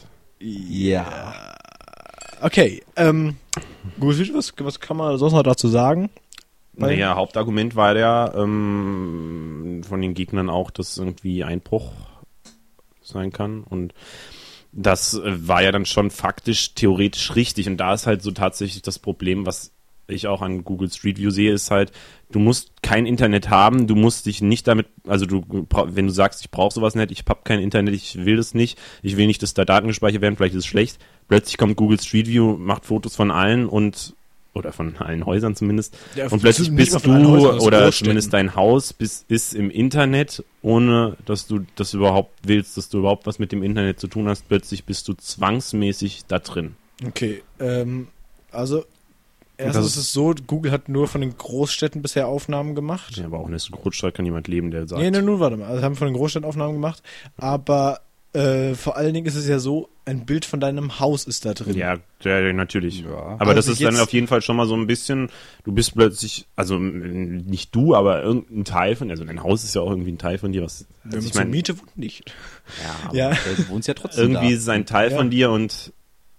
Ja. Okay, ähm, Google Street View, was, was kann man sonst noch dazu sagen? Weil- Naja, Hauptargument war ja ähm, von den Gegnern auch, dass irgendwie Einbruch sein kann. Und das äh, war ja dann schon faktisch, theoretisch richtig. Und da ist halt so tatsächlich das Problem, was ich auch an Google Street View sehe, ist halt, du musst kein Internet haben, du musst dich nicht damit, also du, wenn du sagst, ich brauche sowas nicht, ich habe kein Internet, ich will das nicht, ich will nicht, dass da Daten gespeichert werden, vielleicht ist es schlecht. Plötzlich kommt Google Street View, macht Fotos von allen und oder von allen Häusern zumindest. Ja, und plötzlich nicht bist mal du von allen Häusern, aus oder Großstädten. zumindest dein Haus bist, ist im Internet, ohne dass du das überhaupt willst, dass du überhaupt was mit dem Internet zu tun hast. Plötzlich bist du zwangsmäßig da drin. Okay, ähm, also erstens Das- ist es so, Google hat nur von den Großstädten bisher Aufnahmen gemacht. Ja, aber auch in der Großstadt kann jemand leben, der sagt, Nee, nee, nun warte mal. Also haben von den Großstädten Aufnahmen gemacht, aber äh, vor allen Dingen ist es ja so, ein Bild von deinem Haus ist da drin. ja, ja, natürlich. Ja. Aber Also das ist dann jetzt- auf jeden Fall schon mal so ein bisschen, du bist plötzlich, also m, nicht du, aber irgendein Teil von, also dein Haus ist ja auch irgendwie ein Teil von dir, was, Wenn also man ich zur meine, Miete wohnt, nicht. ja, aber Ja. Du wohnst ja trotzdem irgendwie da. ist es ein Teil Ja. von dir und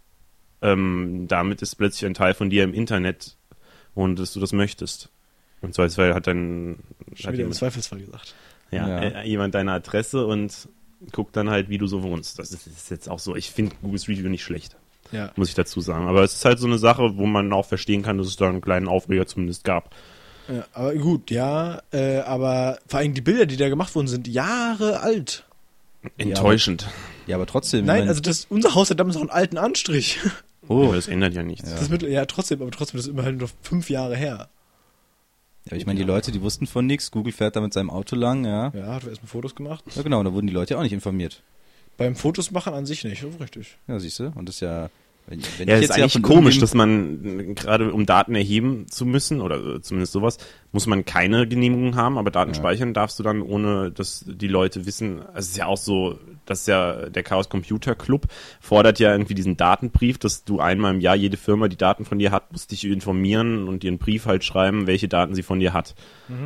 ähm, damit ist plötzlich ein Teil von dir im Internet und dass du das möchtest. Und zwar hat dann Schon hat wieder im jemand, Zweifelsfall gesagt. ja, Ja. äh, jemand deine Adresse und guckt dann halt, wie du so wohnst. Das ist, ist jetzt auch so. Ich finde Google Street View nicht schlecht, Ja. muss ich dazu sagen. Aber es ist halt so eine Sache, wo man auch verstehen kann, dass es da einen kleinen Aufreger zumindest gab. Ja, aber gut, ja, äh, aber vor allem die Bilder, die da gemacht wurden, sind Jahre alt. Enttäuschend. Ja, aber trotzdem. Nein, wenn- also das, unser Haus hat damals noch einen alten Anstrich. Oh, aber das ändert ja nichts. Ja. Das ist mittel, ja, trotzdem, aber trotzdem, das ist immerhin noch fünf Jahre her. ja, ich meine, die Leute, die wussten von nichts. Google fährt da mit seinem Auto lang, ja. Ja, hat er erstmal Fotos gemacht. Ja, genau, da wurden die Leute ja auch nicht informiert. Beim Fotos machen an sich nicht, das ist richtig. Ja, siehst du? Und das ist ja, wenn, wenn Ja, ich ist jetzt ja eigentlich von komisch, irgendwem- dass man äh, gerade um Daten erheben zu müssen oder äh, zumindest sowas, muss man keine Genehmigung haben, aber Daten Ja. speichern darfst du dann, ohne dass die Leute wissen. Also es ist ja auch so, dass ja der Chaos Computer Club fordert ja irgendwie diesen Datenbrief, dass du einmal im Jahr, jede Firma, die Daten von dir hat, muss dich informieren und dir einen Brief halt schreiben, welche Daten sie von dir hat.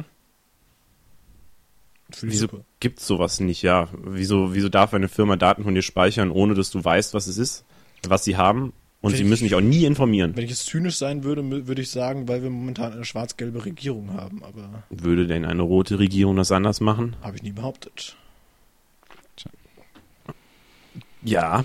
Finde ich Wieso super. gibt's sowas nicht? Ja, wieso, wieso darf eine Firma Daten von dir speichern, ohne dass du weißt, was es ist, was sie haben? Und Wenn sie ich- müssen dich auch nie informieren. Wenn ich jetzt zynisch sein würde, mü- würde ich sagen, weil wir momentan eine schwarz-gelbe Regierung haben, aber Würde denn eine rote Regierung das anders machen? habe ich nie behauptet. Ja,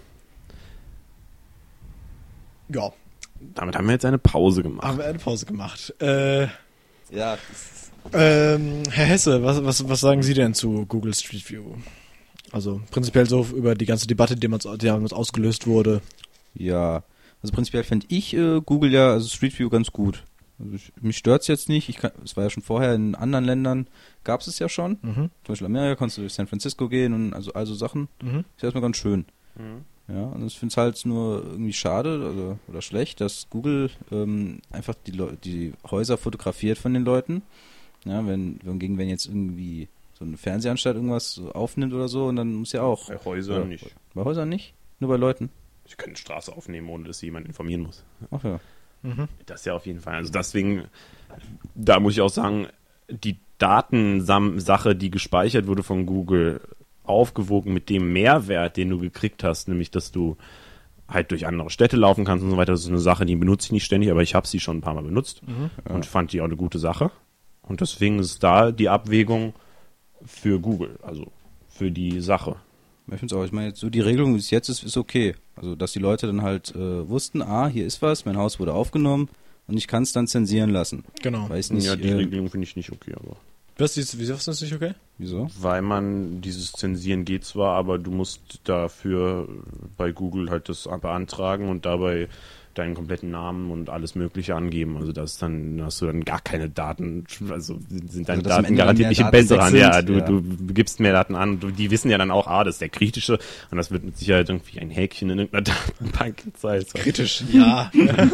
Ja, damit haben wir jetzt eine Pause gemacht. haben wir eine Pause gemacht. Äh, Ja, das ist- ähm, Herr Hesse, was, was, was sagen Sie denn zu Google Street View? Also prinzipiell so über die ganze Debatte, die damals, die damals ausgelöst wurde. Ja, also prinzipiell fände ich äh, Google ja, also Street View ganz gut. Also ich, mich stört's jetzt nicht. Ich kann, es war ja schon vorher in anderen Ländern, gab es es ja schon. Mhm. Zum Beispiel Amerika, konntest du durch San Francisco gehen und also also Sachen. Mhm. Ist erstmal ganz schön. Mhm. Ja, und ich finde es halt nur irgendwie schade oder, oder schlecht, dass Google ähm, einfach die, Le- die Häuser fotografiert von den Leuten. Ja, wenn, wenn, wenn jetzt irgendwie so eine Fernsehanstalt irgendwas so aufnimmt oder so, und dann muss ja auch... Bei Häusern oder, nicht. Bei Häusern nicht? Nur bei Leuten? Sie können eine Straße aufnehmen, ohne dass sie jemand informieren muss. Ach ja. Mhm. Das ja auf jeden Fall. Also deswegen, da muss ich auch sagen, die Datensache, die gespeichert wurde von Google, aufgewogen mit dem Mehrwert, den du gekriegt hast, nämlich, dass du halt durch andere Städte laufen kannst und so weiter. Das ist eine Sache, die benutze ich nicht ständig, aber ich habe sie schon ein paar Mal benutzt mhm. und ja. fand die auch eine gute Sache. Und deswegen ist da die Abwägung für Google, also für die Sache. Ich finde es auch, ich meine, so die Regelung, wie es jetzt ist, ist okay. Also, dass die Leute dann halt äh, wussten, ah, hier ist was, mein Haus wurde aufgenommen und ich kann es dann zensieren lassen. Genau. Weiß nicht, ja, die äh, Regelung finde ich nicht okay, aber... Was, wieso ist das nicht okay? Wieso? Weil man, dieses Zensieren geht zwar, aber du musst dafür bei Google halt das beantragen und dabei deinen kompletten Namen und alles Mögliche angeben. Also das ist dann, hast du dann gar keine Daten, also sind deine also, Daten garantiert nicht Daten besser an. Ja, sind, du, ja. du gibst mehr Daten an, du, die wissen ja dann auch, ah, das ist der kritische und das wird mit Sicherheit irgendwie ein Häkchen in irgendeiner Datenbank gezeigt. Kritisch, ja.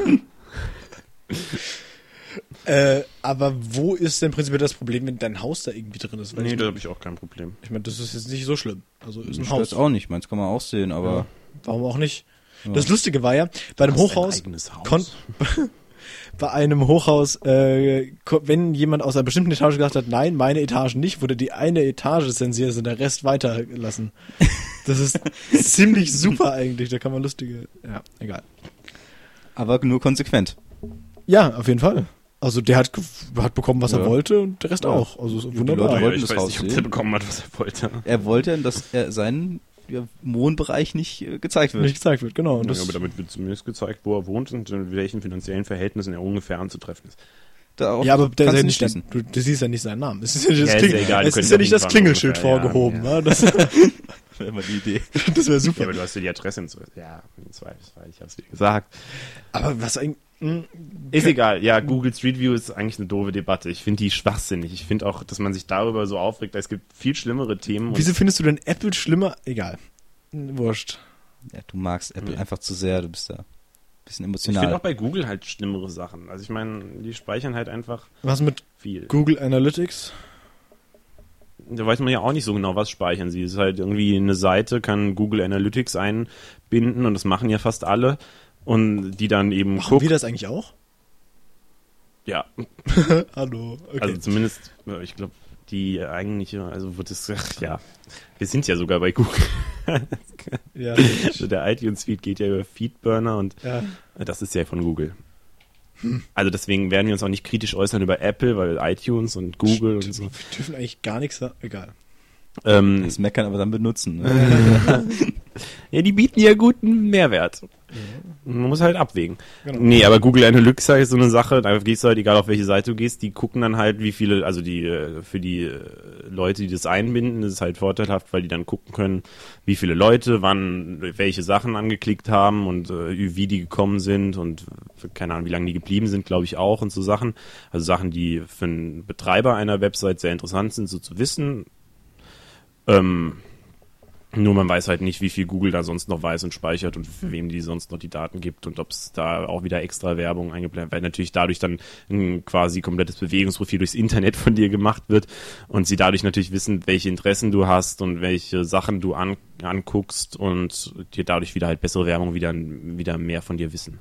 Äh, aber wo ist denn prinzipiell das Problem, wenn dein Haus da irgendwie drin ist? Weil nee, ich da habe ich auch kein Problem. Ich meine, das ist jetzt nicht so schlimm. Also ist ein ich Haus. weiß auch nicht, meins kann man auch sehen, aber... Ja. Warum auch nicht? Ja. Das Lustige war ja, bei einem Hochhaus, ein eigenes Haus. Kon- bei einem Hochhaus, äh, wenn jemand aus einer bestimmten Etage gesagt hat, nein, meine Etage nicht, wurde die eine Etage zensiert und der Rest weitergelassen. Das ist ziemlich super eigentlich, da kann man lustige... Ja, egal. Aber nur konsequent. Ja, auf jeden Fall. Also der hat, hat bekommen, was ja. er wollte und der Rest ja. auch. Also so wunderbar. Leute Ja, wollten ich das weiß Haus nicht, ob sehen. der bekommen hat, was er wollte. Er wollte, dass er seinen ja, Wohnbereich nicht äh, gezeigt wird. Nicht gezeigt wird, genau. Und Ja, das aber damit wird zumindest gezeigt, wo er wohnt und in welchen finanziellen Verhältnissen er ungefähr anzutreffen ist. Ja, aber der ist ja nicht, schließen. du, du siehst ja nicht seinen Namen. Es ist ja nicht das, Ja, ist Kling- ja egal, du es ist könntest ja auch nicht das irgendwann Klingelschild ungefähr, vorgehoben. ja, Ja. Das, wäre immer die Idee. das wäre Ja, super. aber du hast ja die Adresse und so. Ja, im Zweifelsfall, ich hab's dir gesagt. Aber was eigentlich... Mh, Ist egal, ja, Google Street View ist eigentlich eine doofe Debatte. Ich finde die schwachsinnig. Ich finde auch, dass man sich darüber so aufregt. Es gibt viel schlimmere Themen. Wieso findest du denn Apple schlimmer? Egal. Wurscht. Ja, du magst Apple Ja. einfach zu sehr, du bist da ein bisschen Ich emotional. finde auch bei Google halt schlimmere Sachen. Also ich meine, die speichern halt einfach Was mit viel. Google Analytics? Da weiß man ja auch nicht so genau, was speichern sie. Es ist halt irgendwie eine Seite, kann Google Analytics einbinden und das machen ja fast alle. Und die dann eben Machen guckt. wir das eigentlich auch? Ja, Hallo. Okay. also zumindest, ich glaube, die eigentliche, also wird es, ach, ja, wir sind ja sogar bei Google. ja. Also der iTunes-Feed geht ja über Feedburner und ja. das ist ja von Google. Also deswegen werden wir uns auch nicht kritisch äußern über Apple, weil iTunes und Google und so. Wir dürfen eigentlich gar nichts sagen. Egal. Ähm, das Meckern aber dann benutzen. Ne? ja, die bieten ja guten Mehrwert. Man muss halt abwägen. Genau. Nee, aber Google Analytics ist so eine Sache, da gehst du halt, egal auf welche Seite du gehst, die gucken dann halt, wie viele, also die, für die Leute, die das einbinden, ist es halt vorteilhaft, weil die dann gucken können, wie viele Leute, wann, welche Sachen angeklickt haben und äh, wie die gekommen sind und keine Ahnung, wie lange die geblieben sind, glaube ich auch und so Sachen. Also Sachen, die für einen Betreiber einer Website sehr interessant sind, so zu wissen. Ähm, Nur man weiß halt nicht, wie viel Google da sonst noch weiß und speichert und für wem die sonst noch die Daten gibt und ob es da auch wieder extra Werbung eingeblendet wird, weil natürlich dadurch dann ein quasi komplettes Bewegungsprofil durchs Internet von dir gemacht wird und sie dadurch natürlich wissen, welche Interessen du hast und welche Sachen du an, anguckst und dir dadurch wieder halt bessere Werbung wieder, wieder mehr von dir wissen.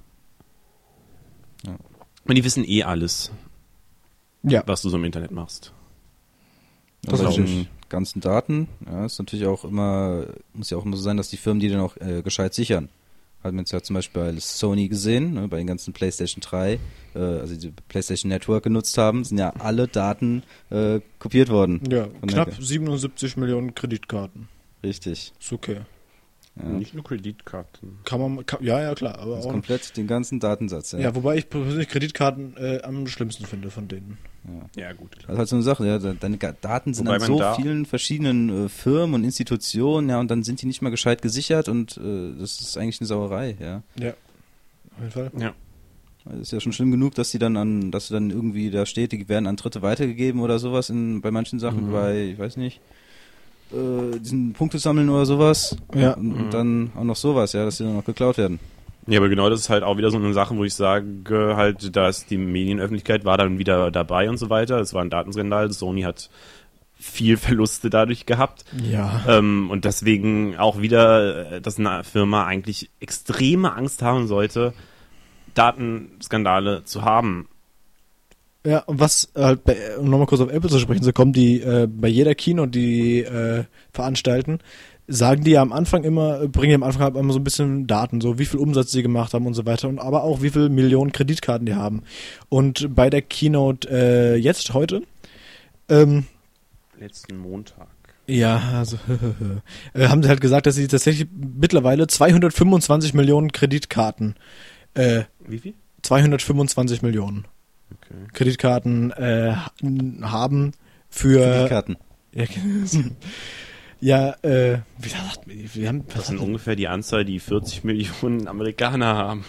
Ja. Und die wissen eh alles, Ja. was du so im Internet machst. Das ist also richtig. ganzen Daten, ja, ist natürlich auch immer, muss ja auch immer so sein, dass die Firmen die dann auch äh, gescheit sichern. Hat man jetzt ja zum Beispiel bei Sony gesehen, ne, bei den ganzen PlayStation drei, äh, also die PlayStation Network genutzt haben, sind ja alle Daten äh, kopiert worden. Ja, Von knapp der- siebenundsiebzig Millionen Kreditkarten. Richtig. Ist okay. Ja. Nicht nur Kreditkarten. Kann man, kann, ja, ja, klar. Aber das auch komplett den ganzen Datensatz. Ja, ja wobei ich persönlich Kreditkarten äh, am schlimmsten finde von denen. Ja, ja gut. Klar. Das ist halt so eine Sache, ja, deine Daten sind Wobei an so da vielen verschiedenen äh, Firmen und Institutionen, ja, und dann sind die nicht mal gescheit gesichert und äh, das ist eigentlich eine Sauerei, ja. Ja, auf jeden Fall. Ja. Es ist ja schon schlimm genug, dass die dann an, dass dann irgendwie da steht, die werden an Dritte weitergegeben oder sowas in, bei manchen Sachen, mhm. bei, ich weiß nicht, äh, diesen Punkte sammeln oder sowas. Ja. Und, und dann auch noch sowas, ja, dass die dann noch geklaut werden. Ja, aber genau das ist halt auch wieder so eine Sache, wo ich sage, halt, dass die Medienöffentlichkeit war dann wieder dabei und so weiter. Es war ein Datenskandal. Sony hat viel Verluste dadurch gehabt. Ja. Ähm, und deswegen auch wieder, dass eine Firma eigentlich extreme Angst haben sollte, Datenskandale zu haben. Ja, und was halt, bei, um nochmal kurz auf Apple zu sprechen, so kommen die äh, bei jeder Keynote, die äh, veranstalten, sagen die ja am Anfang immer, bringen die am Anfang halt immer so ein bisschen Daten, so wie viel Umsatz sie gemacht haben und so weiter, und aber auch wie viel Millionen Kreditkarten die haben. Und bei der Keynote äh, jetzt, heute, ähm, letzten Montag. Ja, also äh, haben sie halt gesagt, dass sie tatsächlich mittlerweile zweihundertfünfundzwanzig Millionen Kreditkarten äh, wie viel? zweihundertfünfundzwanzig Millionen okay. Kreditkarten äh, haben für Kreditkarten. Ja, ja äh, wie sagt wir haben das sind ungefähr die Anzahl, die vierzig Millionen Amerikaner haben.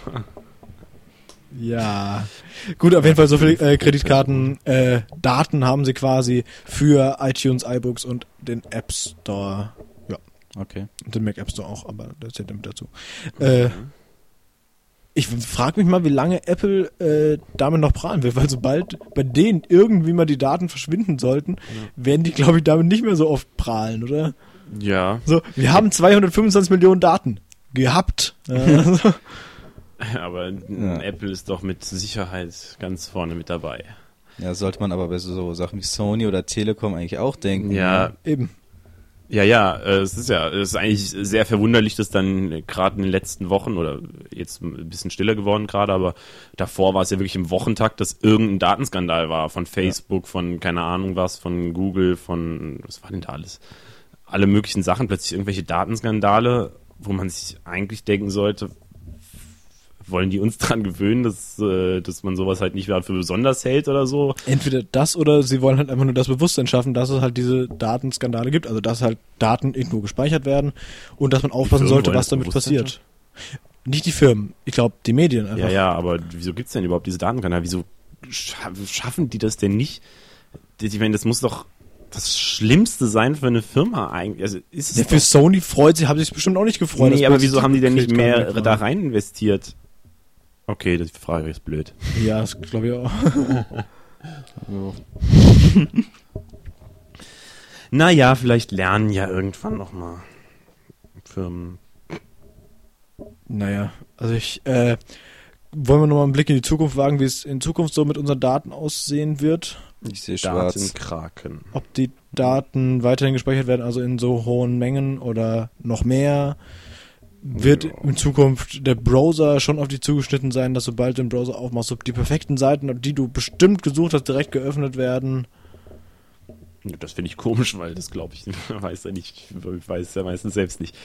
Ja, gut, auf jeden Fall so viele äh, Kreditkarten, äh, Daten haben sie quasi für iTunes, iBooks und den App Store. Ja. Okay. Und den Mac App Store auch, aber das zählt damit dazu. Äh, ich frage mich mal, wie lange Apple äh, damit noch prahlen will, weil sobald bei denen irgendwie mal die Daten verschwinden sollten, ja. werden die, glaube ich, damit nicht mehr so oft prahlen, oder? Ja. So, wir haben zweihundertfünfundzwanzig Millionen Daten gehabt. Ja. Aber ja. Apple ist doch mit Sicherheit ganz vorne mit dabei. Ja, sollte man aber bei so Sachen wie Sony oder Telekom eigentlich auch denken. Ja, eben. Ja, ja, es ist ja, es ist eigentlich sehr verwunderlich, dass dann gerade in den letzten Wochen oder jetzt ein bisschen stiller geworden gerade, aber davor war es ja wirklich im Wochentakt, dass irgendein Datenskandal war von Facebook, ja. von keine Ahnung was, von Google, von, was war denn da alles? Alle möglichen Sachen, plötzlich irgendwelche Datenskandale, wo man sich eigentlich denken sollte, wollen die uns dran gewöhnen, dass, äh, dass man sowas halt nicht mehr für besonders hält oder so? Entweder das oder sie wollen halt einfach nur das Bewusstsein schaffen, dass es halt diese Datenskandale gibt, also dass halt Daten irgendwo gespeichert werden und dass man aufpassen sollte, was damit passiert. Nicht die Firmen, ich glaube die Medien einfach. Ja, ja, aber wieso gibt's denn überhaupt diese Datenskandale? Wieso schaffen die das denn nicht? Ich meine, das muss doch das Schlimmste sein für eine Firma eigentlich. Also ist es ja, für Sony freut sie, haben sich bestimmt auch nicht gefreut. Nee, aber wieso haben die denn nicht mehr da rein investiert? Okay, die Frage ist blöd. Ja, das glaube ich auch. Naja, vielleicht lernen ja irgendwann nochmal Firmen. Naja, also ich, äh, wollen wir nochmal einen Blick in die Zukunft wagen, wie es in Zukunft so mit unseren Daten aussehen wird? Ich sehe schwarz. Datenkraken. Ob die Daten weiterhin gespeichert werden, also in so hohen Mengen oder noch mehr? Wird ja. in Zukunft der Browser schon auf dich zugeschnitten sein, dass sobald du den Browser aufmachst, ob die perfekten Seiten, die du bestimmt gesucht hast, direkt geöffnet werden? Das finde ich komisch, weil das glaube ich, weiß ja nicht, ich weiß ja meistens selbst nicht.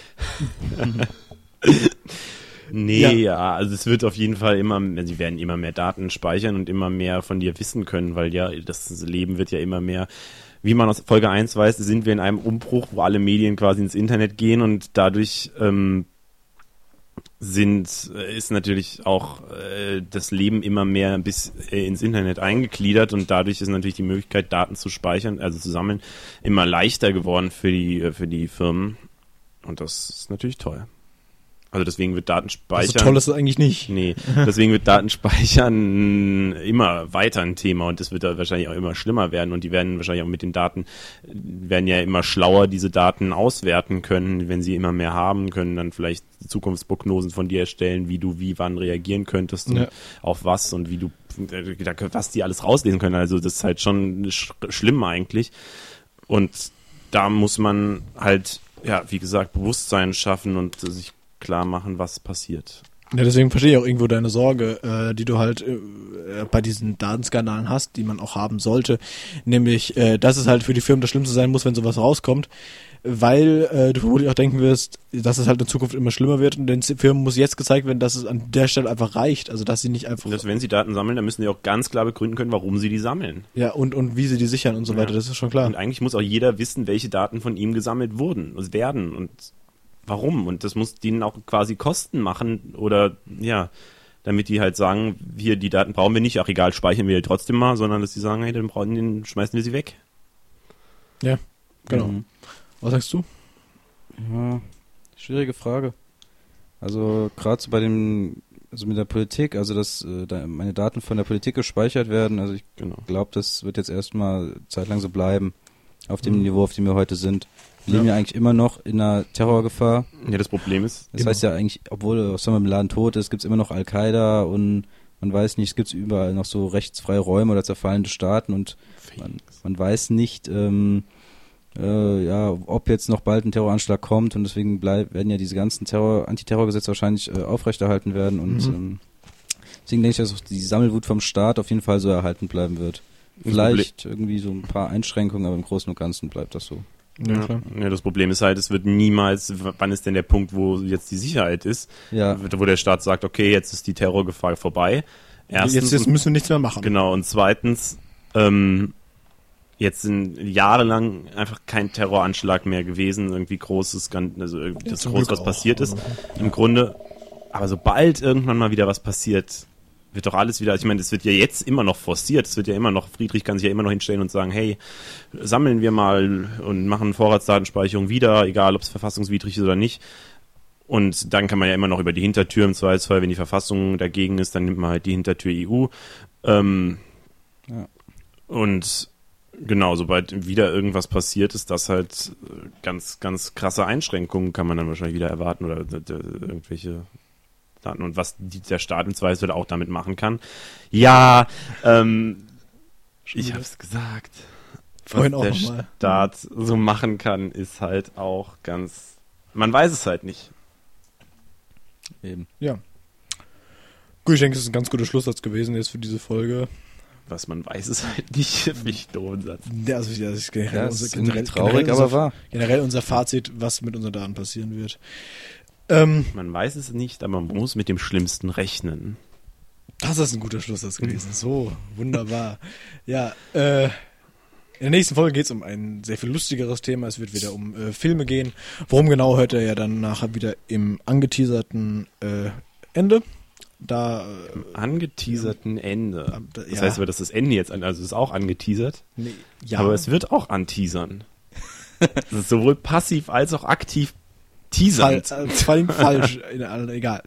Nee, ja. ja, also es wird auf jeden Fall immer, sie werden immer mehr Daten speichern und immer mehr von dir wissen können, weil ja, das Leben wird ja immer mehr, wie man aus Folge eins weiß, sind wir in einem Umbruch, wo alle Medien quasi ins Internet gehen und dadurch ähm, sind, ist natürlich auch äh, das Leben immer mehr bis äh, ins Internet eingegliedert und dadurch ist natürlich die Möglichkeit, Daten zu speichern, also zu sammeln, immer leichter geworden für die, für die Firmen und das ist natürlich toll. Also deswegen wird Datenspeichern... So toll ist es eigentlich nicht. Nee, deswegen wird Datenspeichern immer weiter ein Thema und das wird da wahrscheinlich auch immer schlimmer werden und die werden wahrscheinlich auch mit den Daten, werden ja immer schlauer diese Daten auswerten können, wenn sie immer mehr haben, können dann vielleicht Zukunftsprognosen von dir erstellen, wie du wie wann reagieren könntest und ja. auf was und wie du, was die alles rauslesen können. Also das ist halt schon sch- schlimm eigentlich und da muss man halt, ja, wie gesagt, Bewusstsein schaffen und sich klar machen, was passiert. Ja, deswegen verstehe ich auch irgendwo deine Sorge, äh, die du halt äh, bei diesen Datenskandalen hast, die man auch haben sollte, nämlich, äh, dass es halt für die Firmen das Schlimmste sein muss, wenn sowas rauskommt, weil äh, du vermutlich auch denken wirst, dass es halt in Zukunft immer schlimmer wird und den Firmen muss jetzt gezeigt werden, dass es an der Stelle einfach reicht, also dass sie nicht einfach... Dass, wenn sie Daten sammeln, dann müssen sie auch ganz klar begründen können, warum sie die sammeln. Ja, und, und wie sie die sichern und so weiter, ja. das ist schon klar. Und eigentlich muss auch jeder wissen, welche Daten von ihm gesammelt wurden, also werden und warum. Und das muss denen auch quasi Kosten machen oder, ja, damit die halt sagen, hier, die Daten brauchen wir nicht, ach egal, speichern wir trotzdem mal, sondern dass die sagen, hey, dann brauchen den, schmeißen wir sie weg. Ja, genau. Mhm. Was sagst du? Ja, schwierige Frage. Also gerade so bei dem, also mit der Politik, also dass äh, da meine Daten von der Politik gespeichert werden, also ich genau. glaube, das wird jetzt erstmal zeitlang so bleiben, auf dem mhm. Niveau, auf dem wir heute sind. Wir leben ja. ja eigentlich immer noch in einer Terrorgefahr. Ja, das Problem ist... Das genau. heißt ja eigentlich, obwohl Osama Bin Laden tot ist, gibt es immer noch Al-Qaida und man weiß nicht, es gibt überall noch so rechtsfreie Räume oder zerfallende Staaten und man, man weiß nicht, ähm, äh, ja, ob jetzt noch bald ein Terroranschlag kommt und deswegen bleib, werden ja diese ganzen Terror, Antiterrorgesetze wahrscheinlich äh, aufrechterhalten werden und mhm. ähm, deswegen denke ich, dass auch die Sammelwut vom Staat auf jeden Fall so erhalten bleiben wird. Vielleicht irgendwie so ein paar Einschränkungen, aber im Großen und Ganzen bleibt das so. Ja, ja, das Problem ist halt, es wird niemals, wann ist denn der Punkt, wo jetzt die Sicherheit ist, ja. wo der Staat sagt, okay, jetzt ist die Terrorgefahr vorbei. Erstens, jetzt, jetzt müssen wir nichts mehr machen. Genau, und zweitens, ähm, jetzt sind jahrelang einfach kein Terroranschlag mehr gewesen, irgendwie großes, also irgendwie das groß, was passiert ist. Im Grunde, aber sobald irgendwann mal wieder was passiert, wird doch alles wieder, ich meine, das wird ja jetzt immer noch forciert, es wird ja immer noch, Friedrich kann sich ja immer noch hinstellen und sagen, hey, sammeln wir mal und machen Vorratsdatenspeicherung wieder, egal ob es verfassungswidrig ist oder nicht. Und dann kann man ja immer noch über die Hintertür im Zweifelsfall, wenn die Verfassung dagegen ist, dann nimmt man halt die Hintertür E U. Ähm, ja. Und genau, sobald wieder irgendwas passiert, ist das halt ganz, ganz krasse Einschränkungen, kann man dann wahrscheinlich wieder erwarten oder irgendwelche Daten und was die, der Staat im Zweifelsfall auch damit machen kann. Ja, ähm, ich hab's gesagt. Vorhin was auch der nochmal. Staat so machen kann, ist halt auch ganz, man weiß es halt nicht. Eben. Ja. Gut, ich denke, es ist ein ganz guter Schlusssatz gewesen jetzt für diese Folge. Was man weiß, ist halt nicht, finde ich, doofen Satz. Ja, also, ja, das ist generell, ja, unser, ist generell, traurig, generell aber unser, wahr. Generell unser Fazit, was mit unseren Daten passieren wird. Ähm, man weiß es nicht, aber man muss mit dem Schlimmsten rechnen. Das ist ein guter Schlusssatz gewesen. So, wunderbar. Ja, äh, in der nächsten Folge geht es um ein sehr viel lustigeres Thema. Es wird wieder um äh, Filme gehen. Worum genau, hört ihr ja dann nachher wieder im angeteaserten äh, Ende. Da, äh, Im angeteaserten ja, Ende. Da, das ja. heißt aber, dass das Ende jetzt, an, also es ist auch angeteasert. Nee, ja. Aber es wird auch anteasern. Das ist sowohl passiv als auch aktiv teasern. Fall, äh, vor allem falsch. Egal.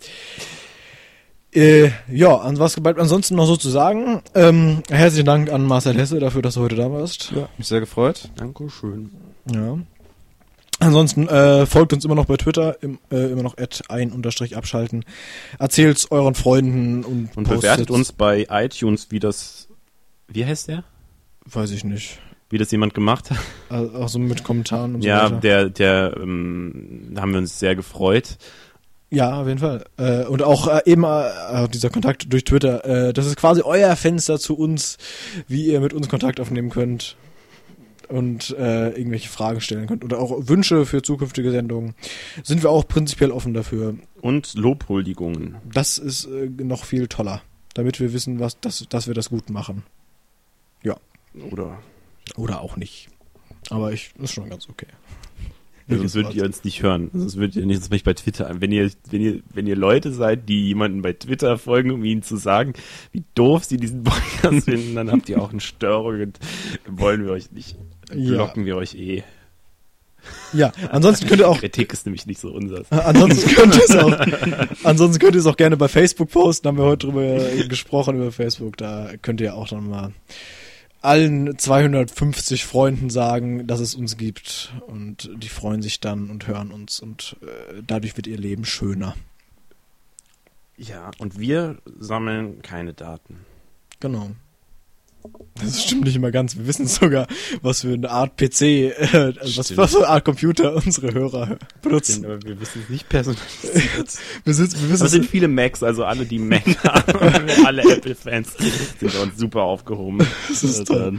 Äh, ja, an was bleibt ansonsten noch so zu sagen? Ähm, herzlichen Dank an Marcel Hesse dafür, dass du heute da warst. Ja, mich sehr gefreut. Dankeschön. Ja. Ansonsten äh, folgt uns immer noch bei Twitter, im, äh, immer noch at ein unterstrich abschalten. Erzählt's euren Freunden und Und bewertet uns bei iTunes, wie das, wie heißt der? Weiß ich nicht. Wie das jemand gemacht hat. Also, auch so mit Kommentaren und so ja, weiter. Ja, der, der, ähm, da haben wir uns sehr gefreut. Ja, auf jeden Fall. Äh, und auch äh, eben äh, dieser Kontakt durch Twitter. Äh, das ist quasi euer Fenster zu uns, wie ihr mit uns Kontakt aufnehmen könnt und äh, irgendwelche Fragen stellen könnt oder auch Wünsche für zukünftige Sendungen. Sind wir auch prinzipiell offen dafür. Und Lobhuldigungen. Das ist äh, noch viel toller, damit wir wissen, was, dass, dass wir das gut machen. Ja. Oder Oder auch nicht. Aber ich, ist schon ganz okay. Ja, sonst würdet ihr uns nicht hören. Sonst würdet ihr nicht, sonst mich bei Twitter an. Wenn ihr, wenn ihr, wenn ihr Leute seid, die jemanden bei Twitter folgen, um ihnen zu sagen, wie doof sie diesen Podcast finden, dann habt ihr auch eine Störung und wollen wir euch nicht. Blocken ja. wir euch eh. Ja, ansonsten könnt ihr auch. Kritik ist nämlich nicht so unseres. Ansonsten könnt ihr es auch, ansonsten könnt ihr es auch gerne bei Facebook posten. Haben wir heute drüber gesprochen über Facebook. Da könnt ihr auch dann mal allen zweihundertfünfzig Freunden sagen, dass es uns gibt und die freuen sich dann und hören uns und äh, dadurch wird ihr Leben schöner. Ja, und wir sammeln keine Daten. Genau. Das stimmt nicht immer ganz. Wir wissen sogar, was für eine Art P C, äh, also was, was für eine Art Computer unsere Hörer benutzen. Aber wir wissen es nicht personalisiert. wir sind, wir wissen es sind viele Macs, also alle, die Mac haben, alle Apple-Fans sind bei uns super aufgehoben. Das ist toll.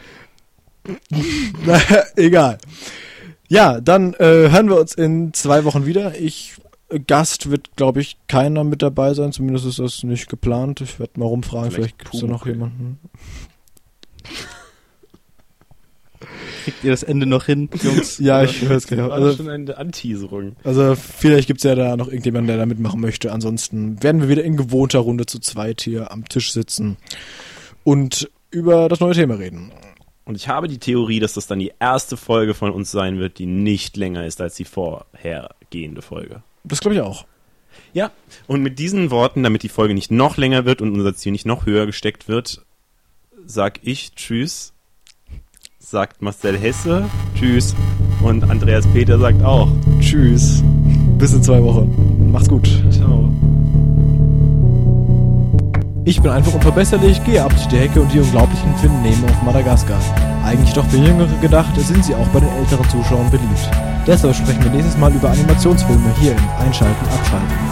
Naja, egal. Ja, dann äh, hören wir uns in zwei Wochen wieder. Ich Gast wird, glaube ich, keiner mit dabei sein. Zumindest ist das nicht geplant. Ich werde mal rumfragen. Vielleicht, vielleicht gibt es da noch jemanden. Kriegt ihr das Ende noch hin, Jungs? Ja, ich höre es genau. Also schon eine Anteaserung. Also vielleicht gibt es ja da noch irgendjemanden, der da mitmachen möchte. Ansonsten werden wir wieder in gewohnter Runde zu zweit hier am Tisch sitzen und über das neue Thema reden. Und ich habe die Theorie, dass das dann die erste Folge von uns sein wird, die nicht länger ist als die vorhergehende Folge. Das glaube ich auch. Ja, und mit diesen Worten, damit die Folge nicht noch länger wird und unser Ziel nicht noch höher gesteckt wird, sag ich Tschüss. Sagt Marcel Hesse, tschüss. Und Andreas Peter sagt auch tschüss. Bis in zwei Wochen. Macht's gut. Ciao. Ich bin einfach unverbesserlich, gehe ab durch die Hecke und die Unglaublichen finden Nemo auf Madagaskar. Eigentlich doch für Jüngere gedacht, sind sie auch bei den älteren Zuschauern beliebt. Deshalb sprechen wir nächstes Mal über Animationsfilme hier in Einschalten, Abschalten.